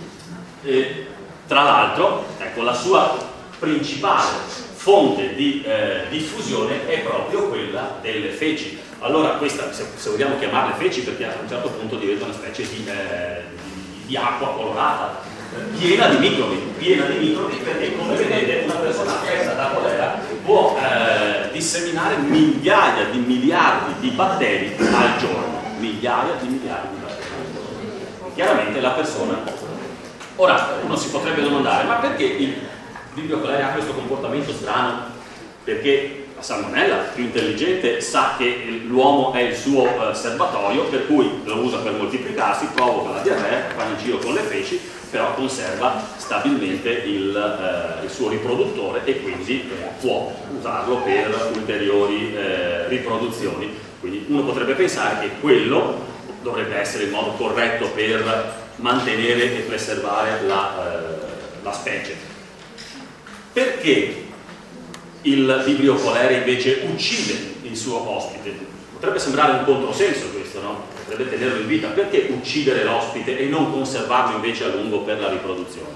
E, tra l'altro, ecco, la sua principale fonte di eh, diffusione è proprio quella delle feci. Allora questa, se, se vogliamo chiamarle feci, perché a un certo punto diventa una specie di, eh, di, di acqua colorata, piena di microbi, piena di microbi perché, come vedete, una persona affetta da colera può eh, disseminare migliaia di miliardi di batteri al giorno, migliaia di miliardi di batteri al giorno. Chiaramente la persona... Ora, uno si potrebbe domandare, ma perché il Vibrio cholerae ha questo comportamento strano? Perché la salmonella, più intelligente, sa che l'uomo è il suo eh, serbatoio, per cui lo usa per moltiplicarsi, provoca la diarrea, va in giro con le feci, però conserva stabilmente il, eh, il suo riproduttore e quindi eh, può usarlo per ulteriori eh, riproduzioni. Quindi uno potrebbe pensare che quello dovrebbe essere il modo corretto per mantenere e preservare la, eh, la specie. Perché il Vibrio cholerae invece uccide il suo ospite? Potrebbe sembrare un controsenso questo, no? Potrebbe tenerlo in vita. Perché uccidere l'ospite e non conservarlo invece a lungo per la riproduzione?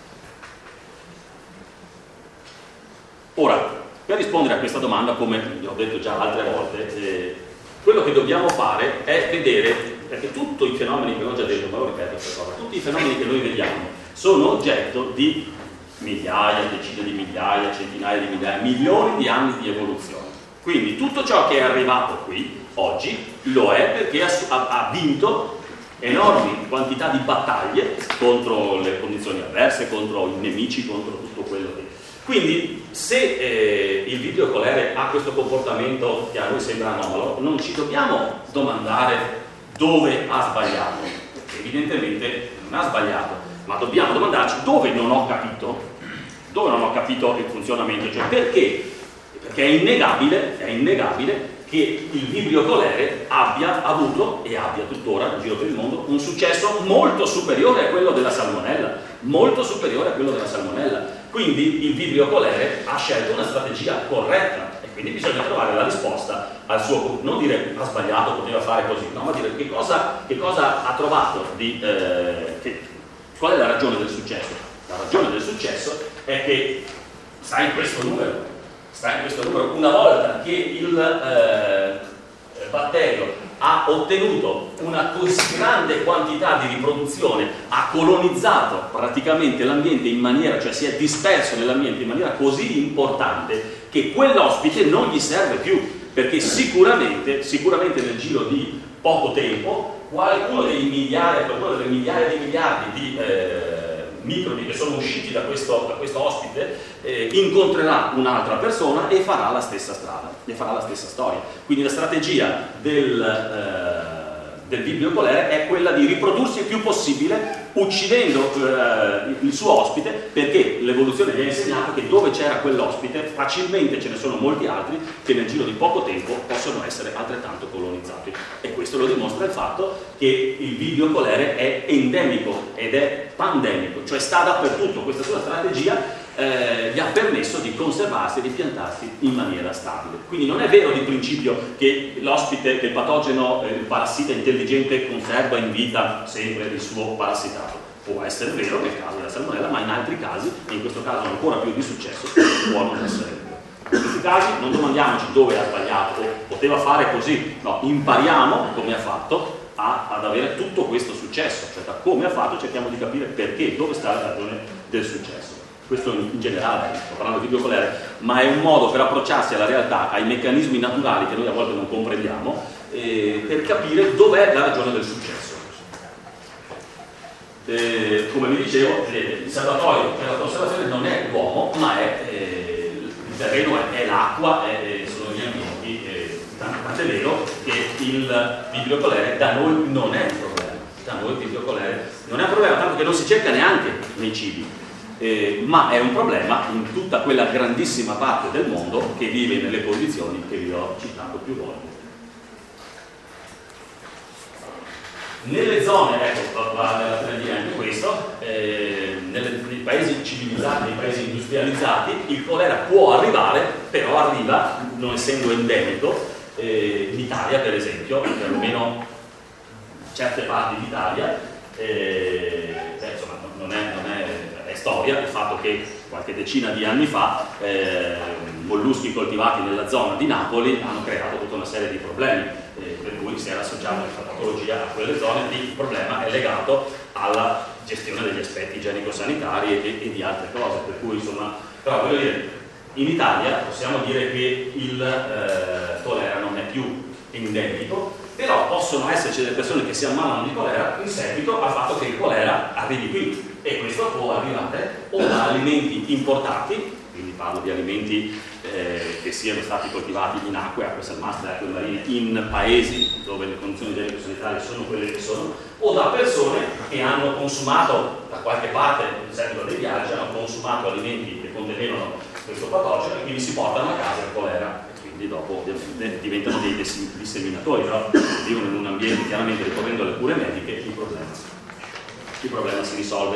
Ora, per rispondere a questa domanda, come vi ho detto già altre volte, eh, quello che dobbiamo fare è vedere, perché tutti i fenomeni che ho già detto, ma lo ripeto questa cosa, tutti i fenomeni che noi vediamo sono oggetto di migliaia, decine di migliaia, centinaia di migliaia, milioni di anni di evoluzione. Quindi tutto ciò che è arrivato qui oggi lo è perché ha, ha vinto enormi quantità di battaglie contro le condizioni avverse, contro i nemici, contro tutto quello che... Quindi se eh, il Vibrio cholerae ha questo comportamento che a noi sembra anomalo, non ci dobbiamo domandare dove ha sbagliato, perché evidentemente non ha sbagliato, ma dobbiamo domandarci dove non ho capito, dove non ho capito il funzionamento, cioè perché? Perché è innegabile, è innegabile che il Vibrio cholerae abbia avuto e abbia tuttora in giro per il mondo un successo molto superiore a quello della salmonella, molto superiore a quello della salmonella. Quindi il Vibrio cholerae ha scelto una strategia corretta e quindi bisogna trovare la risposta al suo, non dire ha sbagliato, poteva fare così, no, ma dire che cosa, che cosa ha trovato di, eh, che, qual è la ragione del successo? La ragione del successo è che sta in questo numero, sta in questo numero. Una volta che il eh, batterio ha ottenuto una così grande quantità di riproduzione, ha colonizzato praticamente l'ambiente in maniera, cioè si è disperso nell'ambiente in maniera così importante che quell'ospite non gli serve più, perché sicuramente, sicuramente nel giro di poco tempo qualcuno dei migliaia, qualcuno delle migliaia di miliardi di eh, microbi che sono usciti da questo, da questo ospite eh, incontrerà un'altra persona e farà la stessa strada, e farà la stessa storia. Quindi la strategia del, eh, del Vibrio cholerae è quella di riprodursi il più possibile uccidendo eh, il suo ospite, perché l'evoluzione gli ha insegnato che dove c'era quell'ospite facilmente ce ne sono molti altri che nel giro di poco tempo possono essere altrettanto colonizzati, e questo lo dimostra il fatto che il Vibrio cholerae è endemico ed è pandemico, cioè sta dappertutto. Questa sua strategia eh, gli ha permesso di conservarsi e di piantarsi in maniera stabile. Quindi non è vero di principio che l'ospite, che il patogeno, eh, il parassita intelligente conserva in vita sempre il suo parassitato. Può essere vero nel caso della salmonella, ma in altri casi, e in questo caso ancora più di successo, può non essere vero. In questi casi non domandiamoci dove ha sbagliato o poteva fare così, no, impariamo come ha fatto a, ad avere tutto questo successo, cioè da come ha fatto cerchiamo di capire perché, dove sta la ragione del successo. Questo in generale, sto parlando di Vibrio cholerae, ma è un modo per approcciarsi alla realtà, ai meccanismi naturali che noi a volte non comprendiamo, eh, per capire dov'è la ragione del successo. Eh, come vi dicevo, vedete, il serbatoio per la conservazione non è l'uomo, ma è eh, il terreno, è, è l'acqua, sono gli ambienti, eh, tant'è vero che il Vibrio cholerae da noi non è un problema, da noi il Vibrio cholerae non è un problema, tanto che non si cerca neanche nei cibi, eh, ma è un problema in tutta quella grandissima parte del mondo che vive nelle condizioni che vi ho citato più volte. Nelle zone, ecco, va nella tre D anche questo, eh, nelle, nei paesi civilizzati, nei paesi industrializzati, il colera può arrivare, però arriva, non essendo endemico, eh, l'Italia per esempio, perlomeno certe parti d'Italia, eh, beh, insomma, non è, non è, è storia il fatto che qualche decina di anni fa eh, molluschi coltivati nella zona di Napoli hanno creato tutta una serie di problemi, eh, per cui si era associata questa patologia a quelle zone. Il problema è legato alla gestione degli aspetti igienico-sanitari e, e di altre cose, per cui insomma, però voglio dire, in Italia possiamo dire che il eh, colera non è più endemico, però possono esserci delle persone che si ammalano di colera in seguito al fatto che il colera arrivi qui, e questo può arrivare o da alimenti importati, quindi parlo di alimenti eh, che siano stati coltivati in acque, acque salmastre, acque marine, in paesi dove le condizioni igienico-sanitarie sono quelle che sono, o da persone che hanno consumato da qualche parte, in seguito dei viaggi, hanno consumato alimenti che contenevano questo patogeno e quindi si portano a casa il colera. Quindi dopo ovviamente diventano dei disseminatori, però vivono in un ambiente chiaramente ricorrendo alle cure mediche, il problema, il problema si risolve.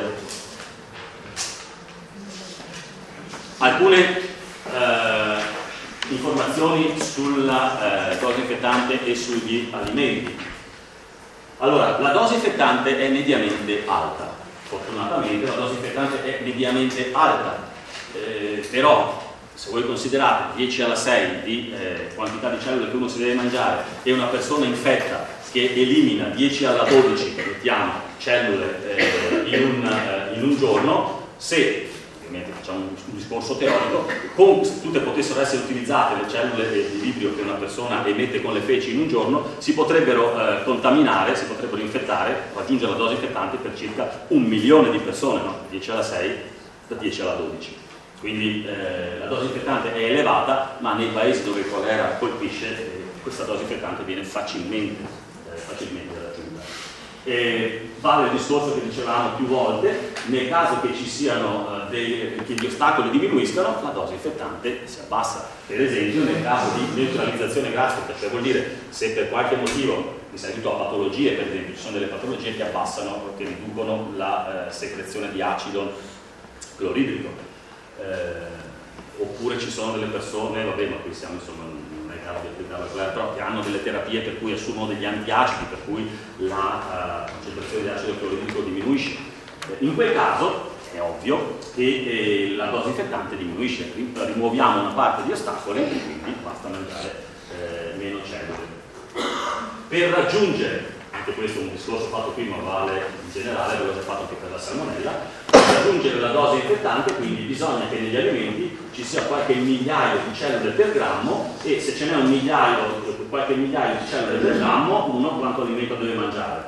Alcune eh, informazioni sulla eh, dose infettante e sugli alimenti. Allora, la dose infettante è mediamente alta, fortunatamente la dose infettante è mediamente alta, eh, però se voi considerate dieci alla sei di eh, quantità di cellule che uno si deve mangiare e una persona infetta che elimina dieci alla dodici, mettiamo, cellule eh, in, un, eh, in un giorno, se ovviamente facciamo un, un discorso teorico, con, se tutte potessero essere utilizzate le cellule di vibrio che una persona emette con le feci in un giorno, si potrebbero eh, contaminare, si potrebbero infettare, raggiungere la dose infettante per circa un milione di persone, no? dieci alla sei da dieci alla dodici. Quindi eh, la dose infettante è elevata, ma nei paesi dove il colera colpisce eh, questa dose infettante viene facilmente, eh, facilmente raggiunta. E vale il discorso che dicevamo più volte: nel caso che ci siano eh, dei, che gli ostacoli diminuiscano, la dose infettante si abbassa. Per esempio nel caso di neutralizzazione gastrica, cioè vuol dire se per qualche motivo, in seguito a patologie, per esempio ci sono delle patologie che abbassano, che riducono la eh, secrezione di acido cloridrico. Eh, oppure ci sono delle persone, vabbè, ma qui siamo insomma non è caso di applicare la colera, però che hanno delle terapie per cui assumono degli antiacidi, per cui la uh, concentrazione di acido cloridrico diminuisce. Eh, in quel caso è ovvio che eh, la dose infettante diminuisce, rimuoviamo una parte di ostacoli e quindi basta mangiare eh, meno cellule. Per raggiungere, anche questo è un discorso fatto qui ma vale in generale, quello che è fatto anche per la salmonella, per raggiungere la dose infettante quindi bisogna che negli alimenti ci sia qualche migliaio di cellule per grammo, e se ce n'è un migliaio, qualche migliaio di cellule per grammo, uno quanto alimento deve mangiare.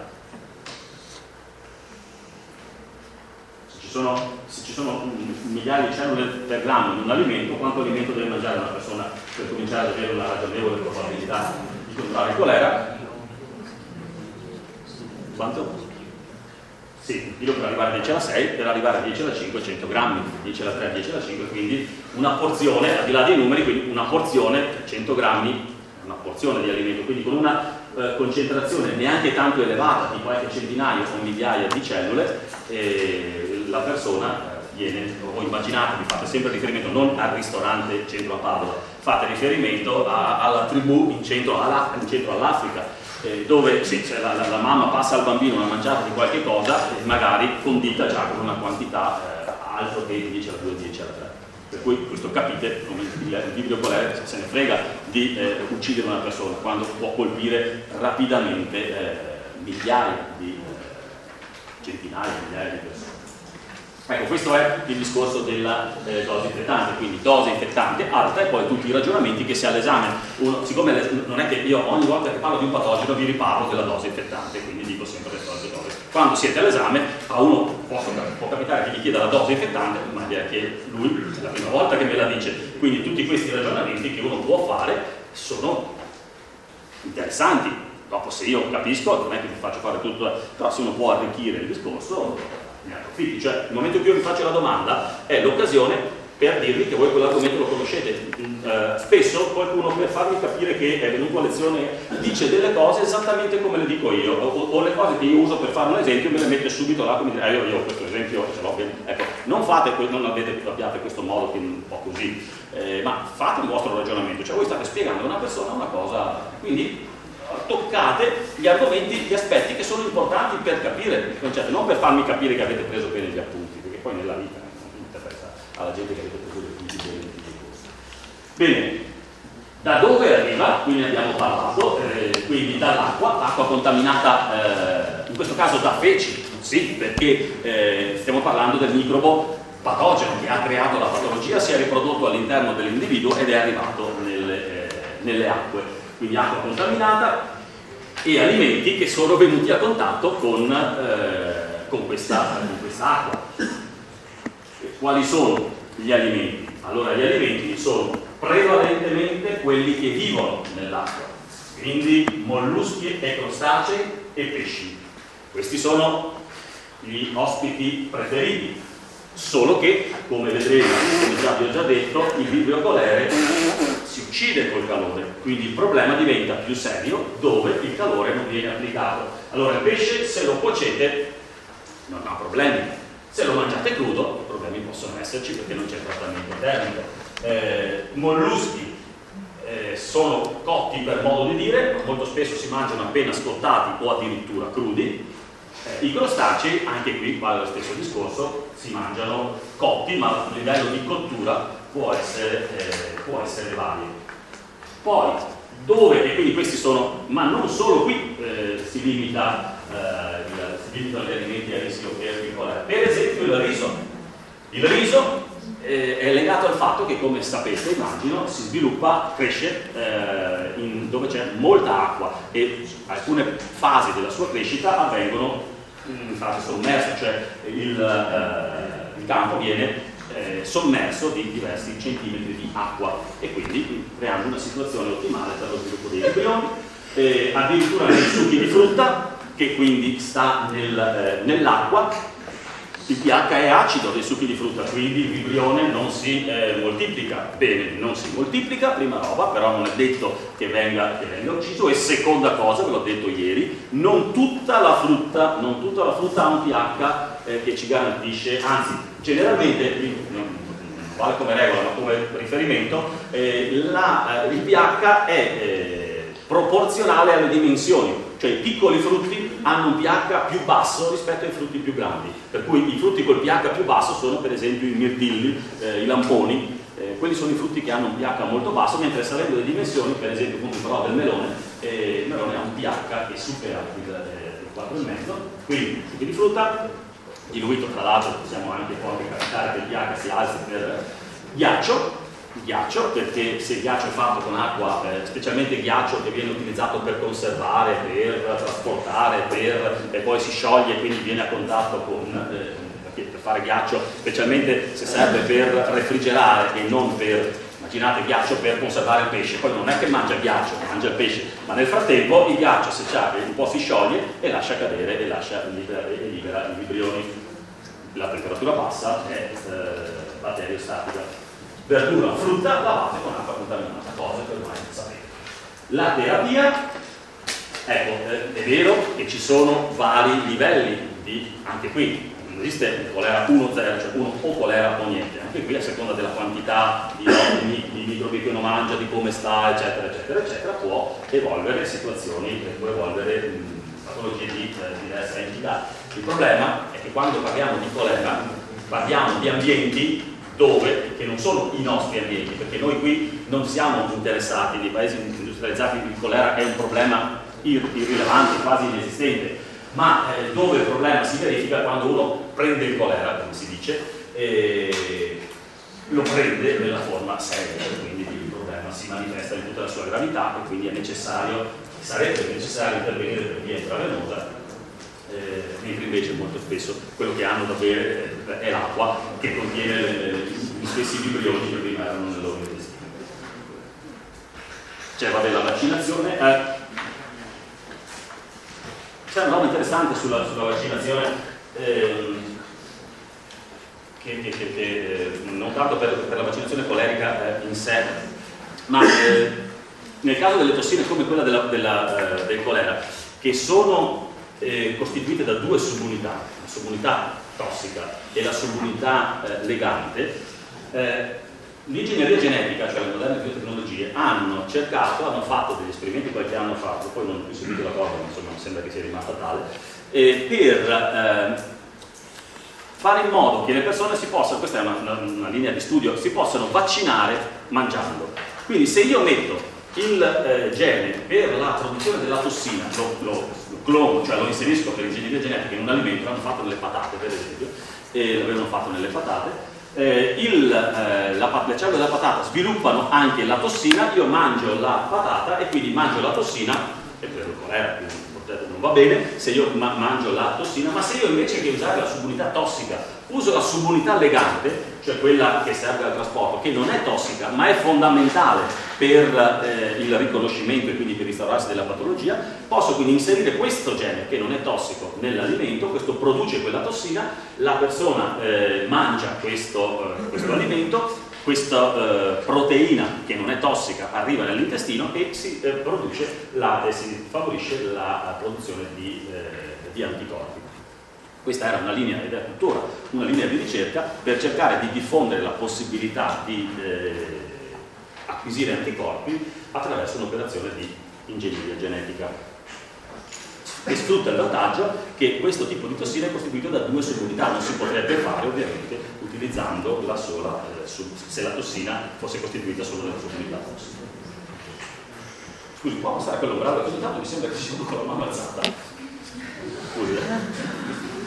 Se ci sono, se ci sono migliaia di cellule per grammo in un alimento, quanto alimento deve mangiare una persona per cominciare ad avere una ragionevole probabilità di contrarre il colera? Quanto? Sì, un chilo per arrivare a dieci alla sei, per arrivare a dieci alla cinque, cento grammi, dieci alla tre, dieci alla cinque, quindi una porzione, al di là dei numeri, quindi una porzione, cento grammi, una porzione di alimento, quindi con una eh, concentrazione neanche tanto elevata di qualche centinaio o migliaia di cellule, eh, la persona viene, o immaginate, vi fate sempre riferimento non al ristorante in centro a Padova, fate riferimento a, alla tribù in centro, alla, in centro all'Africa, Eh, dove sì, cioè la, la, la mamma passa al bambino una mangiata di qualche cosa e magari condita già con una quantità eh, altro che dieci alla due, dieci alla tre. Per cui questo capite come il vibrio colera se ne frega di eh, uccidere una persona quando può colpire rapidamente eh, migliaia di eh, centinaia, migliaia di persone. Ecco, questo è il discorso della eh, dose infettante, quindi dose infettante alta e poi tutti i ragionamenti che si ha all'esame. Uno, siccome non è che io ogni volta che parlo di un patogeno vi riparlo della dose infettante, quindi dico sempre le solite cose. Quando siete all'esame, a uno può, può capitare che vi chieda la dose infettante, ma è che lui è la prima volta che me la dice. Quindi tutti questi ragionamenti che uno può fare sono interessanti. Dopo se io capisco, non è che vi faccio fare tutto, però se uno può arricchire il discorso, ne approfitti. Cioè, il momento in cui io vi faccio la domanda è l'occasione per dirvi che voi quell'argomento lo conoscete. Eh, spesso qualcuno, per farmi capire che è venuto a lezione, dice delle cose esattamente come le dico io, o, o le cose che io uso per fare un esempio me le mette subito là come dire, eh, io, io questo esempio ce l'ho bene. Ecco, non fate, non avete, abbiate questo modo che è un po' così, eh, ma fate il vostro ragionamento, cioè voi state spiegando a una persona una cosa, quindi toccate gli argomenti, gli aspetti che sono importanti per capire il concetto, non per farmi capire che avete preso bene gli appunti, perché poi nella vita non interessa alla gente che avete preso gli appunti bene. Bene, da dove arriva? Qui ne abbiamo parlato, eh, quindi dall'acqua, acqua contaminata, eh, in questo caso da feci, sì, perché eh, stiamo parlando del microbo patogeno che ha creato la patologia, si è riprodotto all'interno dell'individuo ed è arrivato nelle, eh, nelle acque. Quindi acqua contaminata e alimenti che sono venuti a contatto con, eh, con, questa, con questa acqua. E quali sono gli alimenti? Allora, gli alimenti sono prevalentemente quelli che vivono nell'acqua, quindi molluschi e crostacei e pesci. Questi sono gli ospiti preferiti, solo che, come vedremo, come già vi ho già detto, il vibrio colere si uccide col calore, quindi il problema diventa più serio dove il calore non viene applicato. Allora il pesce, se lo cuocete, non ha problemi. Se lo mangiate crudo, i problemi possono esserci perché non c'è trattamento termico. Eh, molluschi eh, sono cotti per modo di dire, ma molto spesso si mangiano appena scottati o addirittura crudi. Eh, I crostacei, anche qui vale lo stesso discorso, si mangiano cotti, ma il livello di cottura può essere, eh, può essere vario. Poi, dove, e quindi questi sono, ma non solo qui eh, si limita eh, il, si limitano gli alimenti a rischio pericoloso. Per esempio il riso. Il riso eh, è legato al fatto che, come sapete, immagino, si sviluppa, cresce eh, in, dove c'è molta acqua e alcune fasi della sua crescita avvengono in fase sommersa, cioè il, eh, il campo viene eh, sommerso di diversi centimetri di acqua e quindi creando una situazione ottimale per lo sviluppo dei embrioni. Eh, addirittura nei succhi di frutta, che quindi sta nel, eh, nell'acqua, il pH è acido dei succhi di frutta, quindi il vibrione non si eh, moltiplica. Bene, non si moltiplica, prima roba, però non è detto che venga, che venga ucciso. E seconda cosa, ve l'ho detto ieri, non tutta la frutta, non tutta la frutta ha un pH eh, che ci garantisce, anzi, generalmente, non vale come regola ma come riferimento, eh, la, eh, il pH è eh, proporzionale alle dimensioni. Cioè i piccoli frutti hanno un pH più basso rispetto ai frutti più grandi, per cui i frutti col pH più basso sono per esempio i mirtilli, eh, i lamponi, eh, quelli sono i frutti che hanno un pH molto basso, mentre salendo le dimensioni, per esempio appunto però del melone, eh, il melone ha un pH che supera il, eh, il quattro virgola cinque, quindi frutti di frutta, diluito tra l'altro, possiamo anche poi capitare che il pH si alzi per ghiaccio, ghiaccio, perché se il ghiaccio è fatto con acqua, eh, specialmente ghiaccio che viene utilizzato per conservare, per trasportare, per, e poi si scioglie e quindi viene a contatto con, eh, per fare ghiaccio, specialmente se serve per refrigerare e non per, immaginate ghiaccio per conservare il pesce, poi non è che mangia ghiaccio, mangia il pesce, ma nel frattempo il ghiaccio se c'è un po' si scioglie e lascia cadere e lascia libera, e libera i vibrioni. La temperatura bassa è eh, batteriostatica. Verdura, frutta lavate con acqua contaminata, cose che ormai sapete. La terapia, ecco, eh, è vero che ci sono vari livelli di, anche qui, non esiste colera uno zero, cioè uno o colera o niente, anche qui a seconda della quantità di, di, di microbi che uno mangia, di come sta, eccetera, eccetera, eccetera, può evolvere situazioni, può evolvere mh, patologie di eh, diverse entità. Il problema è che quando parliamo di colera, parliamo di ambienti dove, che non sono i nostri ambienti, perché noi qui non siamo interessati, nei paesi industrializzati il colera è un problema ir irrilevante, quasi inesistente, ma eh, dove il problema si verifica quando uno prende il colera, come si dice, e lo prende nella forma seria, quindi il problema si manifesta in tutta la sua gravità e quindi è necessario, sarebbe necessario intervenire per via intravenosa. Eh, mentre invece molto spesso quello che hanno da bere eh, è l'acqua che contiene le, le, gli stessi vibrioni che prima erano nel loro intestino. C'è vabbè la vaccinazione, eh, c'è una roba interessante sulla, sulla vaccinazione ehm, che, che, che, che eh, non tanto per, per la vaccinazione colerica eh, in sé, ma eh, nel caso delle tossine come quella della, della, eh, del colera, che sono Eh, costituite da due subunità, la subunità tossica e la subunità eh, legante, eh, l'ingegneria genetica, cioè le moderne biotecnologie, hanno cercato, hanno fatto degli esperimenti qualche anno fa, poi non ho più seguito la cosa, ma insomma mi sembra che sia rimasta tale, eh, per eh, fare in modo che le persone si possano, questa è una, una, una linea di studio, si possano vaccinare mangiando. Quindi se io metto il eh, gene per la produzione della tossina, lo, lo, lo clono, cioè lo inserisco per ingegneria genetica in un alimento, l'hanno fatto nelle patate per esempio, e l'avevano fatto nelle patate, eh, il, eh, la, le cellule della patata sviluppano anche la tossina, io mangio la patata e quindi mangio la tossina, e per il colera, quindi non va bene se io ma mangio la tossina, ma se io invece che usare la subunità tossica uso la subunità legante, cioè quella che serve al trasporto, che non è tossica ma è fondamentale per eh, il riconoscimento e quindi per instaurarsi della patologia, posso quindi inserire questo gene che non è tossico nell'alimento, questo produce quella tossina, la persona eh, mangia questo, eh, questo alimento, questa eh, proteina che non è tossica arriva nell'intestino e si eh, produce la, e si favorisce la, la produzione di, eh, di anticorpi. Questa era una linea, ed è tuttora una linea di ricerca per cercare di diffondere la possibilità di eh, acquisire anticorpi attraverso un'operazione di ingegneria genetica, che sfrutta il vantaggio che questo tipo di tossina è costituito da due subunità, non si potrebbe fare ovviamente utilizzando la sola, eh, sub, se la tossina fosse costituita solo da subunità tossica. Scusi, qua passare quello bravo, così tanto mi sembra che ci sia con la mano alzata. Scusi. Eh.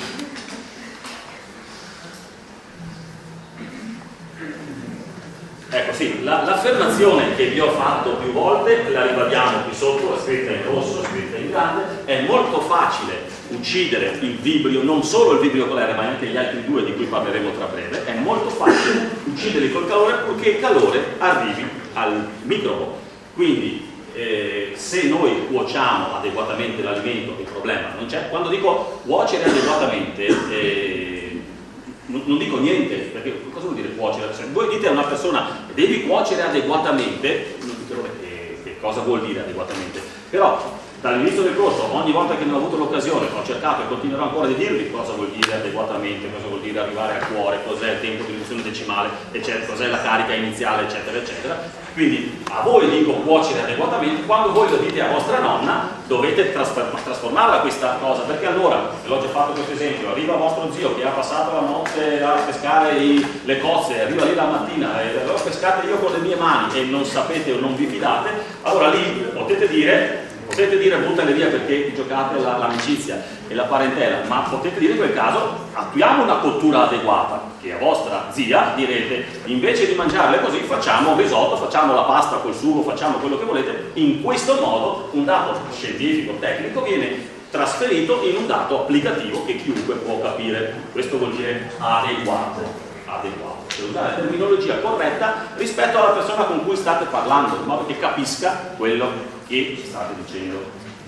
Ecco sì, la, l'affermazione che vi ho fatto più volte, la ribadiamo qui sotto, è scritta in rosso, è scritta in grande, è molto facile uccidere il vibrio, non solo il vibrio colere ma anche gli altri due di cui parleremo tra breve, è molto facile ucciderli col calore purché il calore arrivi al microbo. Quindi eh, se noi cuociamo adeguatamente l'alimento, il problema non c'è. Quando dico cuocere adeguatamente, eh, non dico niente, perché cosa vuol dire cuocere? Se voi dite a una persona devi cuocere adeguatamente, non dirò che, che cosa vuol dire adeguatamente, però dall'inizio del corso, ogni volta che ne ho avuto l'occasione, ho cercato e continuerò ancora di dirvi cosa vuol dire adeguatamente, cosa vuol dire arrivare al cuore, cos'è il tempo di riduzione decimale, eccetera, cos'è la carica iniziale, eccetera, eccetera. Quindi a voi dico cuocere adeguatamente, quando voi lo dite a vostra nonna dovete trasformarla questa cosa, perché allora, ve l'ho già fatto questo esempio, arriva vostro zio che ha passato la notte a pescare i, le cozze, arriva lì la mattina e allora pescate io con le mie mani e non sapete o non vi fidate, allora lì potete dire Potete dire buttale via perché giocate la, l'amicizia e la parentela, ma potete dire in quel caso attuiamo una cottura adeguata, che a vostra zia direte invece di mangiarle così facciamo un risotto, facciamo la pasta col sugo, facciamo quello che volete. In questo modo un dato scientifico, tecnico viene trasferito in un dato applicativo che chiunque può capire. Questo vuol dire adeguato, adeguato, per usare la terminologia corretta rispetto alla persona con cui state parlando, in modo che capisca quello che state dicendo.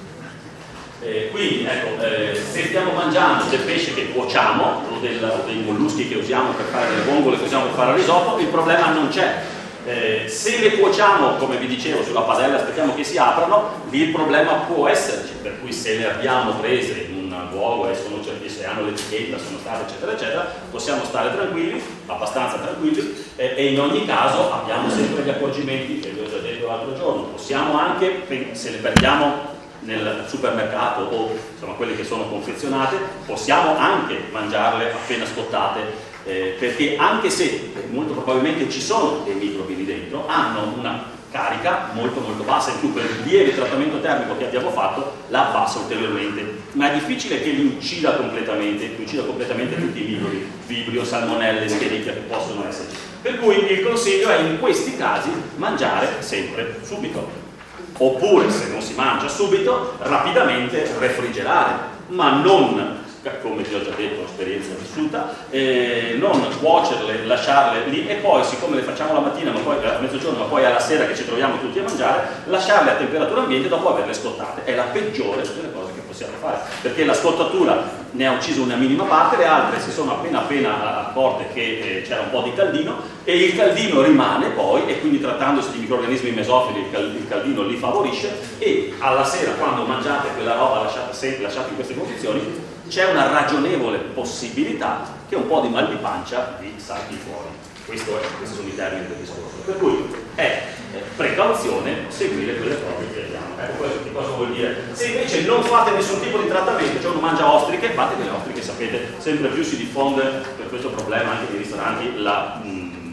Eh, quindi ecco, eh, se stiamo mangiando del pesce che cuociamo o, del, o dei molluschi che usiamo per fare delle vongole che usiamo per fare il risotto, il problema non c'è. Eh, se le cuociamo, come vi dicevo, sulla padella aspettiamo che si aprano, lì il problema può esserci, per cui se le abbiamo prese in un luogo e sono certi, se hanno l'etichetta, sono state eccetera eccetera, possiamo stare tranquilli, abbastanza tranquilli, eh, e in ogni caso abbiamo sempre gli accorgimenti che vi ho già detto l'altro giorno. Possiamo anche, se le perdiamo nel supermercato o insomma quelle che sono confezionate, possiamo anche mangiarle appena scottate, eh, perché anche se molto probabilmente ci sono dei microbi lì dentro, hanno una carica molto molto bassa, in più per il lieve trattamento termico che abbiamo fatto la abbassa ulteriormente, ma è difficile che li uccida completamente, li uccida completamente tutti i microbi, vibrio, salmonelle, scherichia che possono esserci. Per cui il consiglio è in questi casi mangiare sempre subito, oppure se non si mangia subito rapidamente refrigerare, ma non, come ti ho già detto, esperienza vissuta, eh, non cuocerle, lasciarle lì e poi, siccome le facciamo la mattina ma poi a mezzogiorno ma poi alla sera che ci troviamo tutti a mangiare, lasciarle a temperatura ambiente dopo averle scottate. È la peggiore delle cose che possiamo fare, perché la scottatura ne ha ucciso una minima parte, le altre si sono appena appena accorte che eh, c'era un po' di caldino e il caldino rimane poi, e quindi trattandosi di microrganismi mesofili il, cal- il caldino li favorisce, e alla sera quando mangiate quella roba lasciata, se, lasciata in queste condizioni c'è una ragionevole possibilità che un po' di mal di pancia vi salti fuori. Questo è, questi sono i termini del discorso. Per cui è eh, precauzione seguire quelle prove che abbiamo. Ecco questo che cosa vuol dire. Se invece non fate nessun tipo di trattamento, cioè uno mangia ostriche, fate che le ostriche, sapete, sempre più si diffonde per questo problema anche nei ristoranti la mh,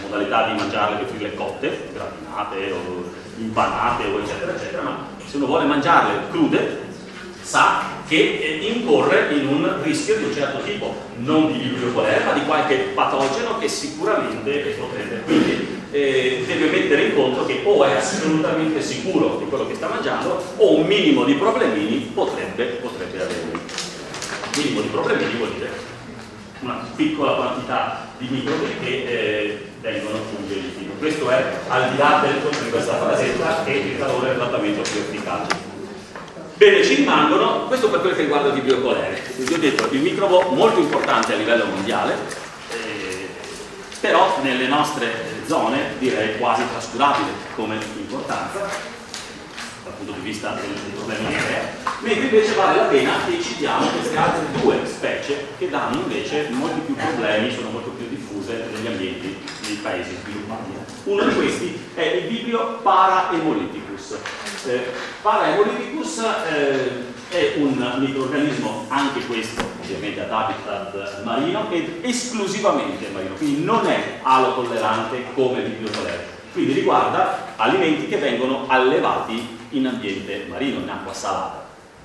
modalità di mangiarle, di offrirle cotte, gratinate o impanate o eccetera eccetera, ma se uno vuole mangiarle crude sa che incorre in un rischio di un certo tipo, non di vibrio colere, ma di qualche patogeno che sicuramente potrebbe. Quindi eh, deve mettere in conto che o è assolutamente sicuro di quello che sta mangiando o un minimo di problemini potrebbe, potrebbe avere. Minimo di problemini vuol dire una piccola quantità di microbi che eh, vengono ingeriti. Questo è al di là del, di questa frasetta che il calore è il trattamento più efficace. Bene, ci rimangono, questo per quel che riguarda il vibrio colere. Vi ho detto, il microbo molto importante a livello mondiale, eh, però nelle nostre zone direi quasi trascurabile come importanza dal punto di vista del, del problema che è, mentre invece vale la pena che citiamo queste altre due specie che danno invece molti più problemi, sono molto più diffuse negli ambienti dei paesi sviluppati. Uno di questi è il vibrio parahemolyticus. Eh, Parahemolyticus eh, è un microrganismo, anche questo ovviamente ad habitat marino ed esclusivamente marino, quindi non è alotollerante come il vibrio colere. Quindi riguarda alimenti che vengono allevati in ambiente marino, in acqua salata.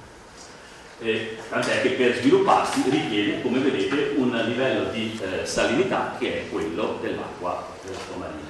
Eh, tant'è che per svilupparsi richiede, come vedete, un livello di eh, salinità che è quello dell'acqua dell'acqua marina.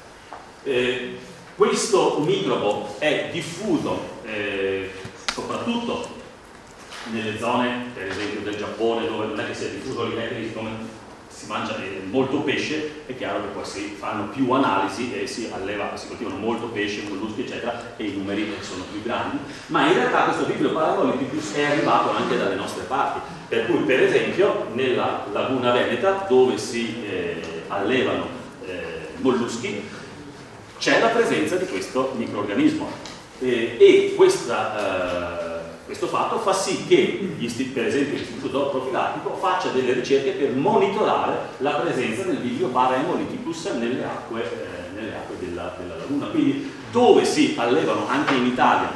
Eh, questo microbo è diffuso eh, soprattutto nelle zone, per esempio, del Giappone, dove non è che sia diffuso lì, come si mangia molto pesce, è chiaro che poi si fanno più analisi e si alleva, si coltivano molto pesce, molluschi eccetera, e i numeri sono più grandi, ma in realtà questo vibrio parahemolyticus è arrivato anche dalle nostre parti, per cui per esempio nella laguna veneta, dove si eh, allevano eh, molluschi, c'è la presenza di questo microrganismo eh, e questa eh, questo fatto fa sì che, per esempio, l'Istituto Zooprofilattico faccia delle ricerche per monitorare la presenza del vibrio parahemolyticus nelle acque, eh, nelle acque della, della laguna. Quindi, dove si allevano anche in Italia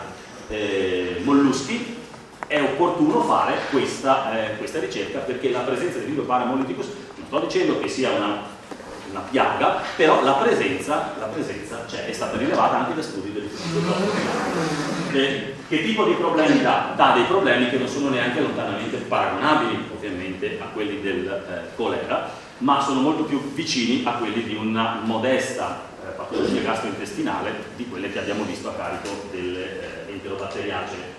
eh, molluschi, è opportuno fare questa, eh, questa ricerca, perché la presenza del vibrio parahemolyticus, non sto dicendo che sia una una piaga, però la presenza, la presenza c'è, è stata rilevata anche da studi dell'Istituto Zooprofilattico. Eh, che tipo di problemi dà? Dà dei problemi che non sono neanche lontanamente paragonabili ovviamente a quelli del eh, colera, ma sono molto più vicini a quelli di una modesta eh, patologia gastrointestinale di quelle che abbiamo visto a carico delle eh, enterobatteriacee.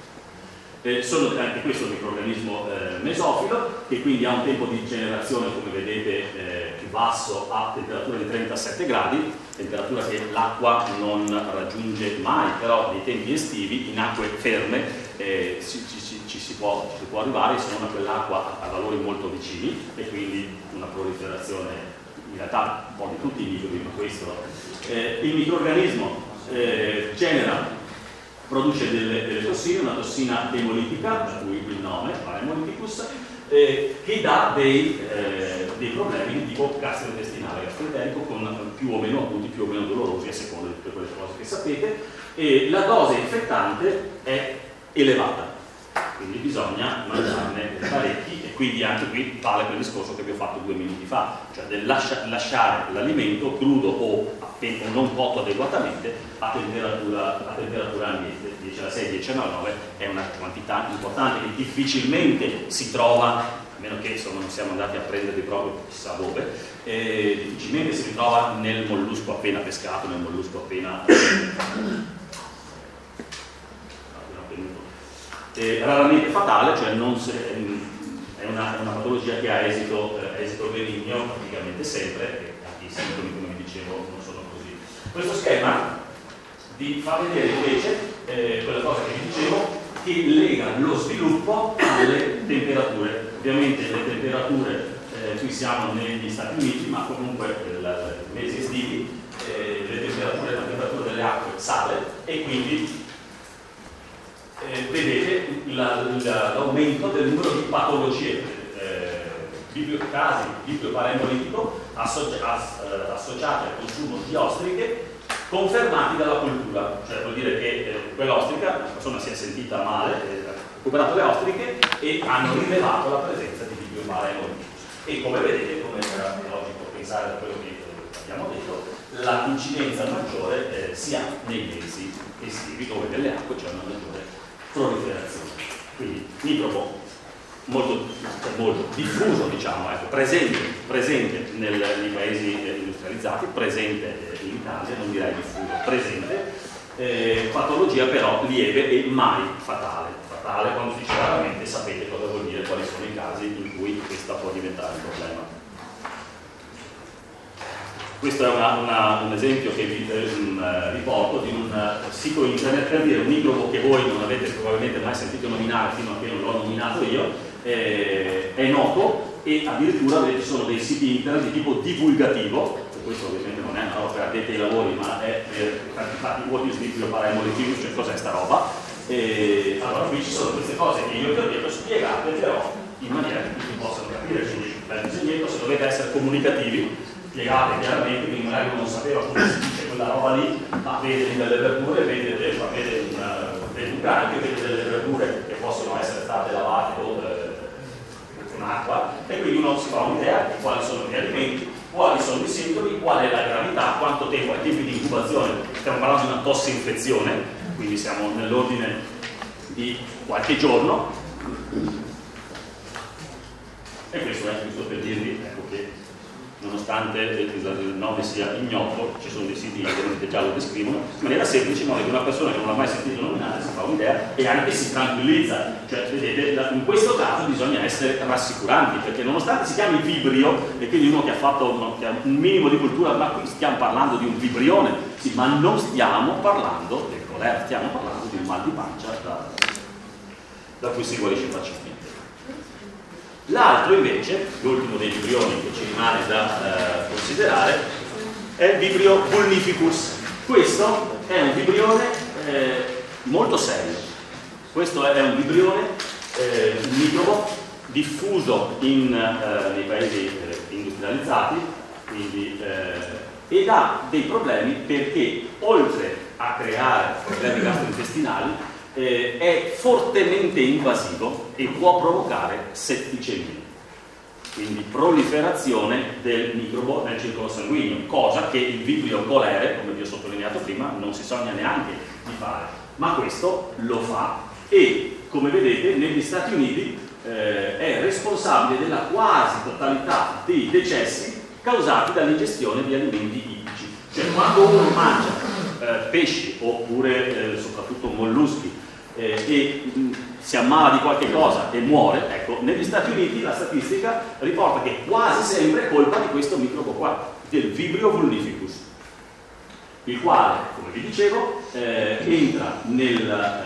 Eh, sono anche questo un microrganismo eh, mesofilo, che quindi ha un tempo di generazione, come vedete, eh, più basso, a temperatura di trentasette gradi, temperatura che l'acqua non raggiunge mai, però nei tempi estivi in acque ferme eh, ci, ci, ci, si può, ci si può arrivare, se non a quell'acqua a valori molto vicini, e quindi una proliferazione in realtà un po' di tutti i microbi, ma questo eh, il microrganismo eh, genera produce delle, delle tossine, una tossina emolitica, da cui il nome, parahemolyticus, eh, che dà dei, eh, dei problemi di tipo gastrointestinale, gastroenterico, con più o meno acuti, più o meno dolorosi, a seconda di tutte quelle cose che sapete, e la dose infettante è elevata, quindi bisogna mangiarne parecchi, e quindi anche qui vale quel discorso che vi ho fatto due minuti fa, cioè del lascia, lasciare l'alimento crudo o appena non cotto adeguatamente a temperatura, a temperatura ambiente. dieci alla sei, dieci alla nove è una quantità importante che difficilmente si trova, a meno che insomma, non siamo andati a prenderli proprio chissà dove, eh, difficilmente si ritrova nel mollusco appena pescato, nel mollusco appena Eh, raramente fatale, cioè non se, è, una, è una patologia che ha esito, eh, esito benigno praticamente sempre, e anche i sintomi, come vi dicevo, non sono così. Questo schema vi fa vedere invece eh, quella cosa che vi dicevo, che lega lo sviluppo alle temperature. Ovviamente le temperature, eh, qui siamo negli Stati Uniti, ma comunque nei mesi estivi eh, le temperature, la temperatura delle acque sale, e quindi Eh, vedete l'aumento del numero di patologie, eh, vibrio, casi di vibrio parahemolytico associ as, eh, associati al consumo di ostriche confermati dalla cultura, cioè vuol dire che eh, quell'ostrica, la persona si è sentita male, eh, ha recuperato le ostriche e hanno rilevato la presenza di vibrio parahemolyticus. E come vedete, come era logico pensare da quello che abbiamo detto, la incidenza maggiore eh, si ha nei mesi estivi, dove nelle acque c'è una maggiore proliferazione. Quindi microbo molto, molto diffuso, diciamo, ecco, presente, presente nel, nei paesi industrializzati, presente in Italia, non direi diffuso, presente, eh, patologia però lieve e mai fatale. Fatale quando si dice raramente, sapete cosa vuol dire, quali sono i casi in cui questa può diventare un problema. Questo è una, una, un esempio che vi eh, riporto di un uh, sito internet, per dire un microbo che voi non avete probabilmente mai sentito nominare fino a che non l'ho nominato io, eh, è noto e addirittura vedete, ci sono dei siti internet di tipo divulgativo. Questo ovviamente non è una roba per addetti ai lavori, ma è per infatti what is Vibrio Parahemolyticus, cioè cos'è sta roba. E allora qui ci sono queste cose che io vi ho detto spiegate però in maniera che tutti possano capire, quindi dal disegnetto se dovete essere comunicativi spiegate chiaramente, quindi magari uno non sapeva come si dice quella roba lì, ma vede delle verdure, vede, vede, una, vede un granchio, vede delle verdure che possono essere state lavate o eh, con acqua, e quindi uno si fa un'idea di quali sono gli alimenti, quali sono i sintomi, qual è la gravità, quanto tempo, ai tempi di incubazione. Stiamo parlando di una tossinfezione, quindi siamo nell'ordine di qualche giorno, e questo è giusto per dirvi, ecco, che nonostante il nome sia ignoto, ci sono dei siti internet che già lo descrivono in maniera semplice, in modo che una persona che non l'ha mai sentito nominare si fa un'idea e anche si tranquillizza. Cioè, vedete, in questo caso bisogna essere rassicuranti, perché nonostante si chiami vibrio, e quindi uno che ha fatto uno, che ha un minimo di cultura, ma qui stiamo parlando di un vibrione, sì, ma non stiamo parlando del colera, stiamo parlando di un mal di pancia da, da cui si guarisce facilmente. L'altro invece, l'ultimo dei vibrioni che ci rimane da eh, considerare, è il Vibrio vulnificus. Questo è un vibrione eh, molto serio. Questo è un vibrione, eh, un microbo diffuso in, eh, nei paesi eh, industrializzati, quindi, eh, ed ha dei problemi perché oltre a creare problemi gastrointestinali Eh, è fortemente invasivo e può provocare setticemia, quindi proliferazione del microbo nel circolo sanguigno, cosa che il Vibrio cholerae, come vi ho sottolineato prima, non si sogna neanche di fare, ma questo lo fa e, come vedete, negli Stati Uniti eh, è responsabile della quasi totalità dei decessi causati dall'ingestione di alimenti ittici. Cioè, quando uno mangia eh, pesci oppure eh, soprattutto molluschi Eh, e mh, si ammala di qualche cosa e muore, ecco, negli Stati Uniti la statistica riporta che quasi sempre è colpa di questo microbo qua, del Vibrio vulnificus, il quale, come vi dicevo, eh, entra nel,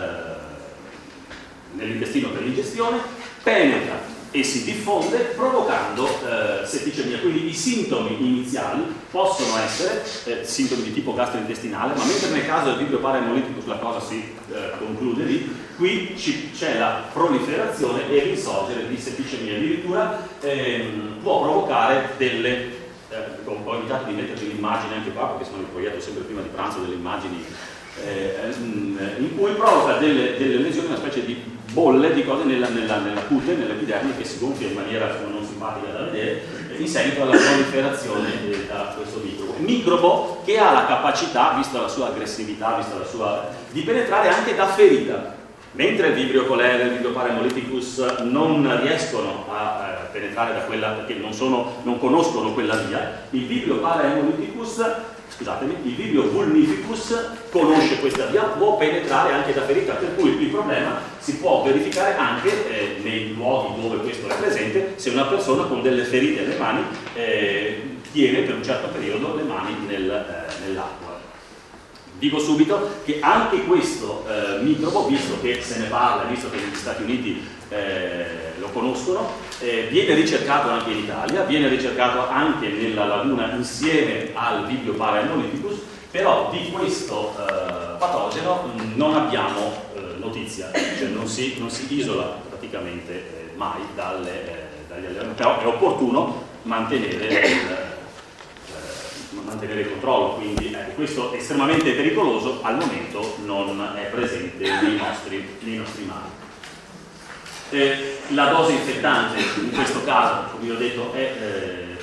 eh, nell'intestino per l'ingestione, penetra e si diffonde provocando eh, setticemia. Quindi i sintomi iniziali possono essere eh, sintomi di tipo gastrointestinale, ma mentre nel caso del Vibrio Parahemolyticus la cosa si eh, conclude lì, qui c'è la proliferazione e l'insorgere di setticemia. Addirittura ehm, può provocare delle eh, ho evitato di mettervi l'immagine anche qua perché sono il proietto sempre prima di pranzo delle immagini eh, in cui provoca delle, delle lesioni, una specie di bolle di cose nella, nella, nella cute, nell'epidermide, che si gonfia in maniera non simpatica da vedere in seguito alla proliferazione da questo microbo. Microbo che ha la capacità, vista la sua aggressività, vista la sua, di penetrare anche da ferita. Mentre il Vibrio cholerae e il Vibrio Parahemolyticus non riescono a eh, penetrare da quella, perché non, sono, non conoscono quella via, il Vibrio Parahemolyticus, scusatemi, il Vibrio vulnificus conosce questa via, può penetrare anche da ferita, per cui il problema si può verificare anche eh, nei luoghi dove questo è presente, se una persona con delle ferite alle mani eh, tiene per un certo periodo le mani nel, eh, nell'acqua. Dico subito che anche questo eh, microbo, visto che se ne parla, visto che negli Stati Uniti eh, lo conoscono, eh, viene ricercato anche in Italia, viene ricercato anche nella laguna insieme al Vibrio Parahemolyticus, però di questo eh, patogeno non abbiamo eh, notizia, cioè non si, non si isola praticamente eh, mai dalle, eh, dagli allevamenti, però è opportuno mantenere il mantenere il controllo, quindi eh, questo è estremamente pericoloso, al momento non è presente nei nostri, nei nostri mari. Eh, la dose infettante in questo caso, come vi ho detto, è eh,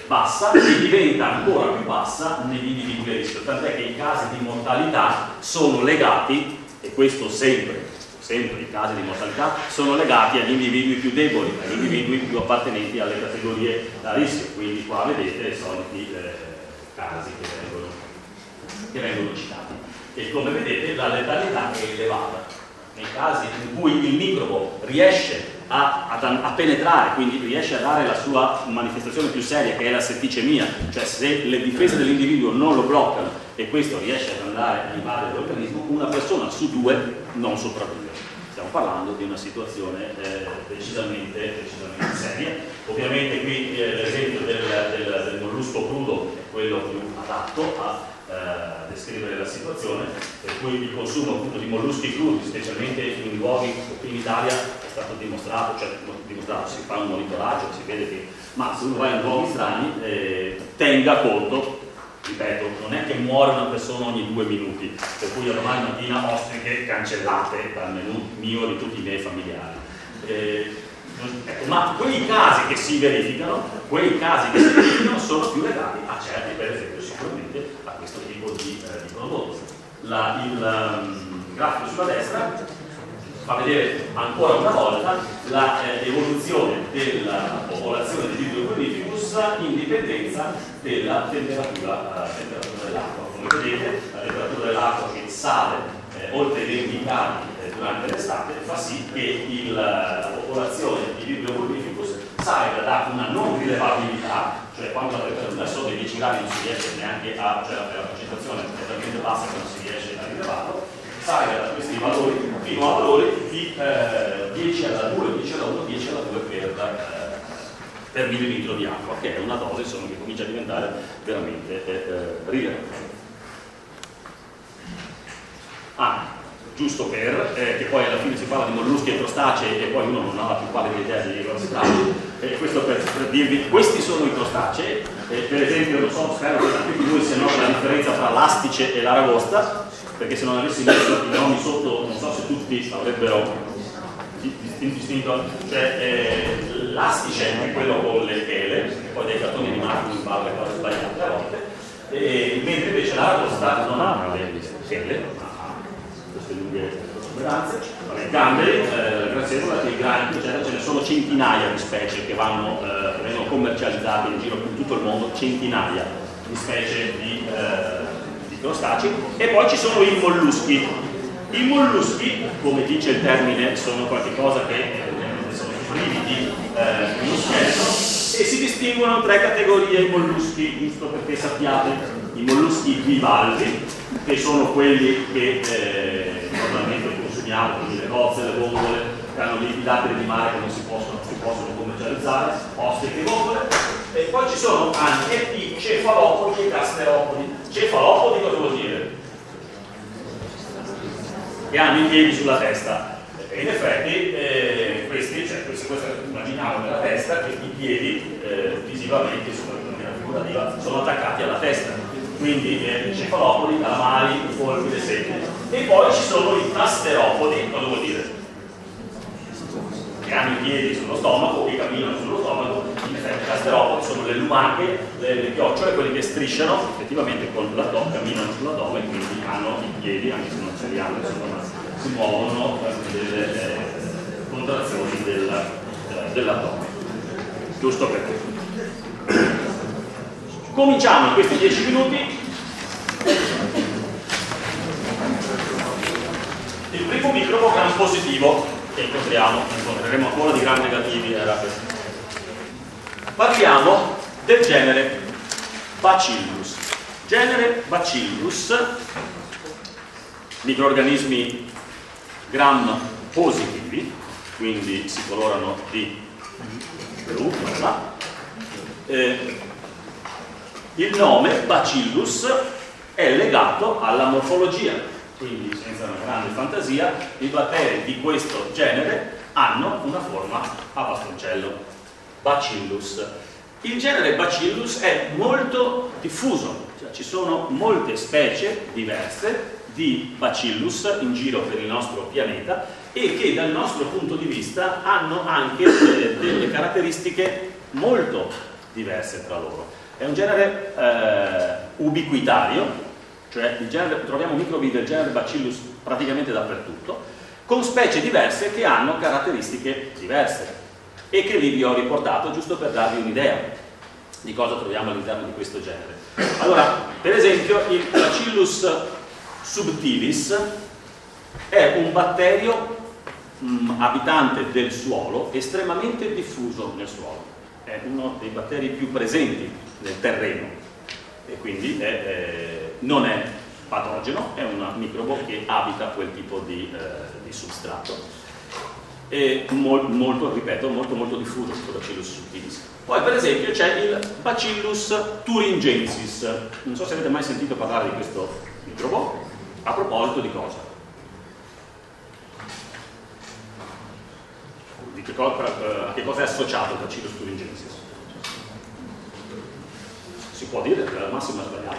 bassa e diventa ancora più bassa negli individui a rischio, tant'è che i casi di mortalità sono legati, e questo sempre, sempre i casi di mortalità sono legati agli individui più deboli, agli individui più appartenenti alle categorie a rischio, quindi qua vedete i soliti eh, casi che vengono, che vengono citati. E come vedete la letalità è elevata. Nei casi in cui il microbo riesce a, a, a penetrare, quindi riesce a dare la sua manifestazione più seria, che è la setticemia, cioè se le difese dell'individuo non lo bloccano e questo riesce ad andare a invadere l'organismo, una persona su due non sopravvive. Stiamo parlando di una situazione eh, decisamente, decisamente seria. Ovviamente qui eh, l'esempio del, del, del mollusco crudo è quello più adatto a a descrivere la situazione, per cui il consumo appunto di molluschi crudi, specialmente in luoghi qui in Italia, è stato dimostrato, cioè dimostrato, si fa un monitoraggio, si vede che, ma se uno va in luoghi strani, eh, tenga conto, ripeto, non è che muore una persona ogni due minuti, per cui a domani mattina ostriche cancellate dal menù mio e di tutti i miei familiari. Eh, ecco, ma quei casi che si verificano, quei casi che si verificano sono più legati a certi, per esempio, sicuramente a questo tipo di, eh, di prodotto. La, il um, grafico sulla destra fa vedere ancora una volta l'evoluzione eh, della popolazione di Vibrio prolificus in dipendenza della temperatura, eh, temperatura dell'acqua. Come vedete, la temperatura dell'acqua che sale eh, oltre i venti gradi eh, durante l'estate fa sì che il, la popolazione di Vibrio prolificus salga da una non rilevabilità, cioè quando la temperatura è sotto i dieci gradi non si riesce neanche a, cioè la concentrazione è talmente bassa che non si riesce a rilevarlo, salga da questi valori fino a valori di eh, dieci alla due, dieci alla uno, dieci alla due per, eh, per millilitro di acqua, che è una dose insomma, che comincia a diventare veramente eh, rilevante. Ah, giusto per, eh, che poi alla fine si parla di molluschi e crostacei e poi uno non ha la più pallida idea di cosa si tratta. Eh, questo per, per dirvi, questi sono i crostacei, eh, per esempio, non so, spero che tutti voi se nota la differenza tra l'astice e l'aragosta, perché se non avessi messo i nomi sotto, non so se tutti avrebbero distinto, cioè eh, l'astice è quello con le chele, poi dei cartoni animati mi parla le cose sbagliate a volte, e, mentre invece l'aragosta non ha le chele, ma ha queste lunghe protuberanze, i gamberi, eh, graziella, i granchi, eccetera, ce ne sono centinaia di specie che, vanno, eh, che vengono commercializzate in giro per tutto il mondo, centinaia di specie di, eh, di crostacei, e poi ci sono i molluschi. I molluschi, come dice il termine, sono qualcosa che eh, sono privi di eh, uno scheletro, e si distinguono tre categorie i molluschi, giusto perché sappiate, i molluschi bivalvi, che sono quelli che eh, normalmente consumiamo, quindi le cozze, le vongole, che hanno dei filabili di mare che non si possono, si possono commercializzare, ostriche e vongole, e poi ci sono anche i cefalopodi e i gasteropodi. Cefalopodi cosa vuol dire? Che hanno i piedi sulla testa, e in effetti eh, questi, cioè questi, questo immaginiamo nella testa, questi piedi eh, visivamente sono attaccati alla testa, quindi eh, cefalopodi, calamari, polpi, le seppie. E poi ci sono i gasteropodi, cosa vuol dire? Che hanno i piedi sullo stomaco, che camminano sullo stomaco. In effetti i gasteropodi sono le lumache, le, le chiocciole, quelli che strisciano effettivamente con l'addome, camminano sull'addome, quindi hanno i piedi, anche se non ce li hanno, insomma, si muovono delle eh, contrazioni del, dell'addome. Giusto per questo. Cominciamo in questi dieci minuti. Il primo microbo gram positivo che incontriamo, incontreremo ancora di gram negativi, era questo. Parliamo del genere Bacillus. Genere Bacillus, microrganismi gram positivi, quindi si colorano di blu, eh, il nome Bacillus è legato alla morfologia, quindi senza una grande fantasia i batteri di questo genere hanno una forma a bastoncello, Bacillus. Il genere Bacillus è molto diffuso, cioè ci sono molte specie diverse di Bacillus in giro per il nostro pianeta e che dal nostro punto di vista hanno anche eh, delle caratteristiche molto diverse tra loro. È un genere eh, ubiquitario, cioè il genere, troviamo microbi del genere Bacillus praticamente dappertutto, con specie diverse che hanno caratteristiche diverse e che lì vi ho riportato giusto per darvi un'idea di cosa troviamo all'interno di questo genere. Allora, per esempio, il Bacillus subtilis è un batterio mh, abitante del suolo, estremamente diffuso nel suolo. È uno dei batteri più presenti nel terreno e quindi è, eh, non è patogeno, è un microbo che abita quel tipo di, eh, di substrato. È mol, molto, ripeto, molto molto diffuso questo Bacillus subtilis. Poi per esempio c'è il Bacillus thuringiensis. Non so se avete mai sentito parlare di questo microbo. A proposito di cosa? Di che cosa, a che cosa è associato il Bacillus thuringiensis? Si può dire che al massimo è sbagliato.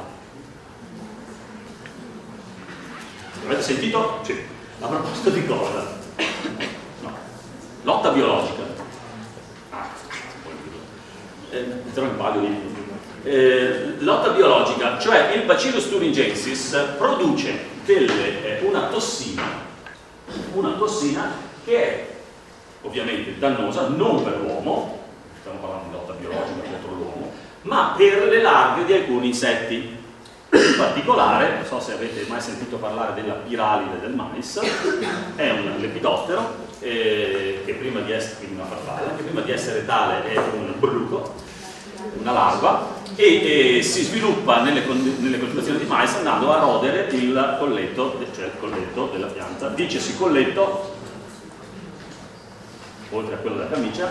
Avete sentito? Sì. A proposito di cosa? No. Lotta biologica. Ah, eh, metterò in palio di... Eh, lotta biologica, cioè il Bacillus thuringiensis produce delle, eh, una tossina, una tossina che è ovviamente dannosa non per l'uomo, stiamo parlando di lotta biologica contro l'uomo, ma per le larve di alcuni insetti. In particolare, non so se avete mai sentito parlare della piralide del mais, è un lepidottero eh, che prima di essere, quindi una farfalla, che prima di essere tale è un bruco, una larva, e, e si sviluppa nelle, nelle coltivazioni di mais andando a rodere il colletto, cioè il colletto della pianta. Dicesi colletto, oltre a quello della camicia,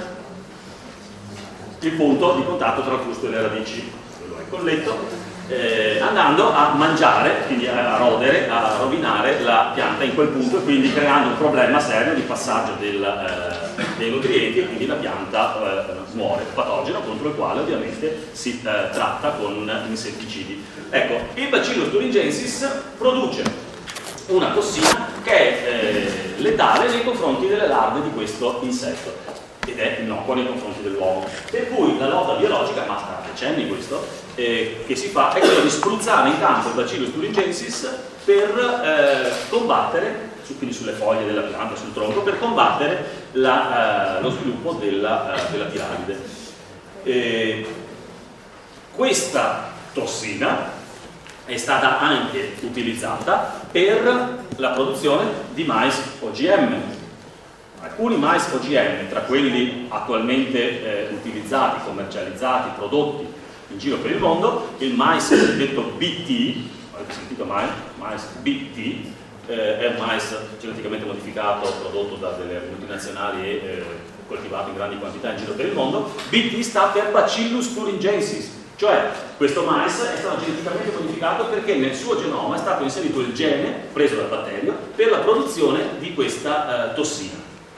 il punto di contatto tra il fusto e le radici, quello è il colletto, eh, andando a mangiare, quindi a rodere, a rovinare la pianta in quel punto e quindi creando un problema serio di passaggio del, eh, dei nutrienti e quindi la pianta eh, muore, patogeno contro il quale ovviamente si eh, tratta con insetticidi. Ecco, il Bacillus thuringiensis produce una tossina che è eh, letale nei confronti delle larve di questo insetto ed è innocua nei confronti dell'uomo, per cui la lotta biologica, ma sta decenni questo, eh, che si fa è quella di spruzzare in campo il Bacillus thuringiensis per eh, combattere, su, quindi sulle foglie della pianta, sul tronco, per combattere la, eh, lo sviluppo della, eh, della piralide. Eh, questa tossina è stata anche utilizzata per la produzione di mais O G M. Alcuni mais O G M, tra quelli attualmente eh, utilizzati, commercializzati, prodotti in giro per il mondo, il mais cosiddetto B T, avete sentito mai? Mais B T, eh, è un mais geneticamente modificato, prodotto da delle multinazionali e eh, coltivato in grandi quantità in giro per il mondo. B T sta per Bacillus thuringiensis, cioè questo mais è stato geneticamente modificato perché nel suo genoma è stato inserito il gene preso dal batterio per la produzione di questa eh, tossina.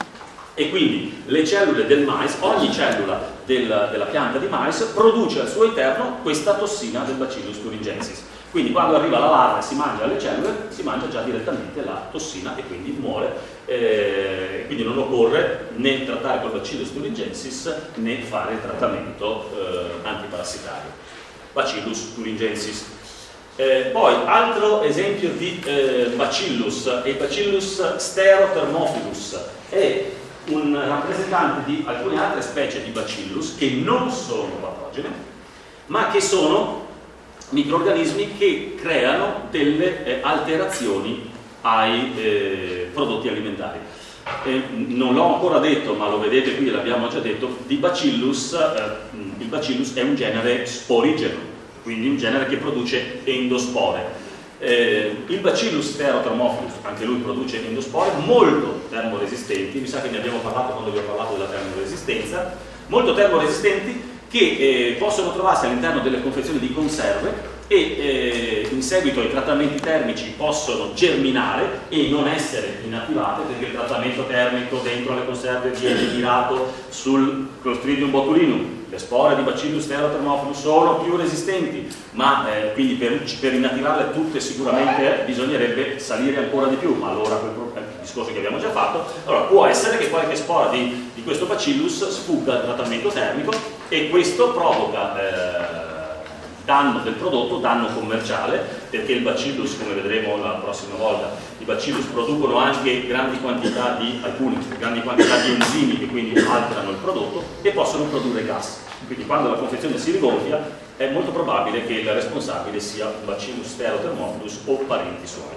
E quindi le cellule del mais, ogni cellula del, della pianta di mais produce al suo interno questa tossina del Bacillus thuringiensis. Quindi quando arriva la larva e si mangia le cellule, si mangia già direttamente la tossina e quindi muore. Eh, quindi non occorre né trattare col Bacillus thuringiensis né fare il trattamento eh, antiparassitario. Bacillus thuringiensis. Eh, poi altro esempio di eh, Bacillus è il Bacillus Stherothermophilus. È un rappresentante di alcune altre specie di Bacillus che non sono patogene, ma che sono microrganismi che creano delle eh, alterazioni ai eh, prodotti alimentari. Eh, non l'ho ancora detto, ma lo vedete qui, l'abbiamo già detto, di Bacillus, eh, il Bacillus è un genere sporigeno, quindi un genere che produce endospore. Eh, il Bacillus Stherothermophilus, anche lui produce endospore molto termoresistenti, mi sa che ne abbiamo parlato quando vi ho parlato della termoresistenza, molto termoresistenti che eh, possono trovarsi all'interno delle confezioni di conserve e eh, in seguito ai trattamenti termici possono germinare e non essere inattivate perché il trattamento termico dentro le conserve viene mirato sul Clostridium botulinum. Le spore di Bacillus Stherothermophilus sono più resistenti, ma eh, quindi per, per inattivarle tutte sicuramente bisognerebbe salire ancora di più, ma allora quel, discorso che abbiamo già fatto. Allora può essere che qualche spora di, di questo bacillus sfugga al trattamento termico e questo provoca eh, danno del prodotto, danno commerciale, perché il bacillus, come vedremo la prossima volta, i bacillus producono anche grandi quantità di, alcuni, grandi quantità di enzimi che quindi alterano il prodotto e possono produrre gas. Quindi quando la confezione si rigonfia è molto probabile che il responsabile sia un bacillus stereothermophilus o parenti suoi.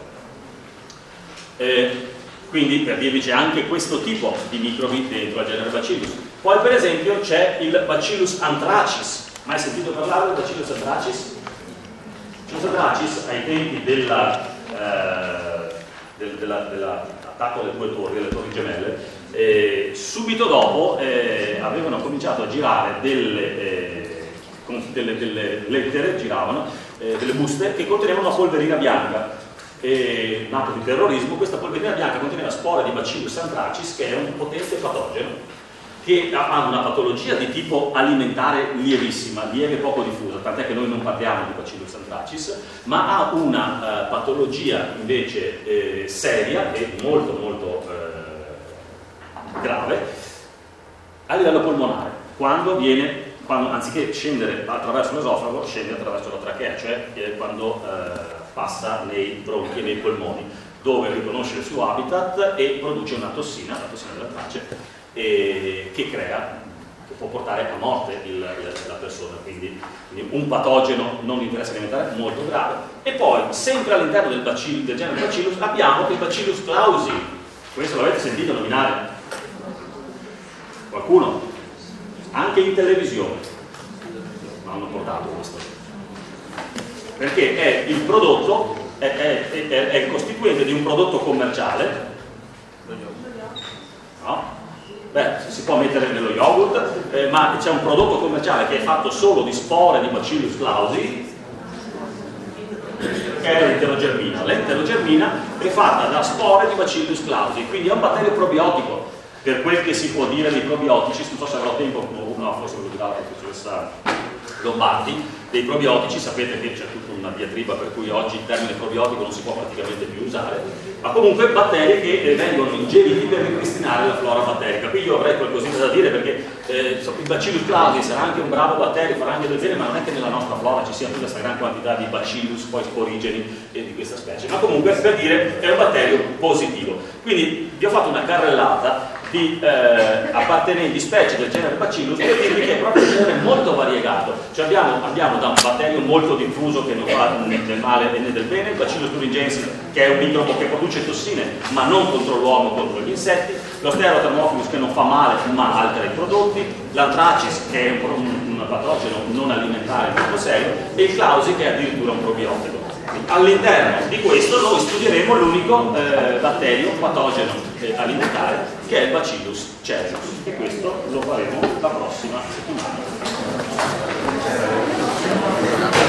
Eh, quindi per dirvi c'è anche questo tipo di microbi dentro al genere bacillus. Poi per esempio c'è il bacillus anthracis. Mai sentito parlare del bacillus anthracis? Il bacillus anthracis ai tempi della, eh, del, della, dell'attacco alle due torri, alle torri gemelle, eh, subito dopo eh, avevano cominciato a girare delle, eh, delle, delle lettere, giravano eh, delle buste che contenevano una polverina bianca. E, nato di terrorismo, questa polverina bianca conteneva spore di bacillus anthracis, che è un potente patogeno che ha una patologia di tipo alimentare lievissima, lieve e poco diffusa, tant'è che noi non parliamo di bacillus anthracis, ma ha una uh, patologia invece eh, seria e molto molto eh, grave a livello polmonare, quando viene, quando, anziché scendere attraverso l'esofago, scende attraverso la trachea, cioè eh, quando eh, passa nei bronchi e nei polmoni, dove riconosce il suo habitat e produce una tossina, la tossina della trace, E che crea, che può portare a morte il, la persona, quindi, quindi un patogeno non di interesse alimentare molto grave. E poi, sempre all'interno del, bacillus, del genere bacillus, abbiamo il bacillus clausi. Questo l'avete sentito nominare? Qualcuno? Anche in televisione mi hanno portato questo, perché è il prodotto, è, è, è, è il costituente di un prodotto commerciale, no? Beh, si può mettere nello yogurt, eh, ma c'è un prodotto commerciale che è fatto solo di spore di bacillus clausi, che è l'enterogermina. L'enterogermina è fatta da spore di bacillus clausi, quindi è un batterio probiotico, per quel che si può dire dei probiotici. Non so se avrò tempo, no, forse lo dirà la professoressa Lombardi. Dei probiotici, sapete che c'è tutta una diatriba per cui oggi il termine probiotico non si può praticamente più usare, ma comunque batteri che eh, vengono ingeriti per ripristinare la flora batterica. Qui io avrei qualcosina da dire, perché eh, il bacillus clausi sarà anche un bravo batterio, farà anche del bene, ma non è che nella nostra flora ci sia tutta questa gran quantità di bacillus, poi sporigeni e di questa specie, ma comunque per dire è un batterio positivo. Quindi vi ho fatto una carrellata di eh, appartenenti specie del genere bacillus, per dirvi che è proprio un genere molto variegato. Cioè abbiamo, abbiamo da un batterio molto diffuso che non fa né del male né del bene, il bacillus thuringiensis, che è un microbo che produce tossine ma non contro l'uomo, contro gli insetti, lo stereothermophilus che non fa male ma altera i prodotti, l'anthracis che è un, un, un patogeno non alimentare molto serio, e il clausi che è addirittura un probiotico. All'interno di questo noi studieremo l'unico eh, batterio patogeno eh, alimentare, che è il Bacillus cereus, e questo lo faremo la prossima settimana.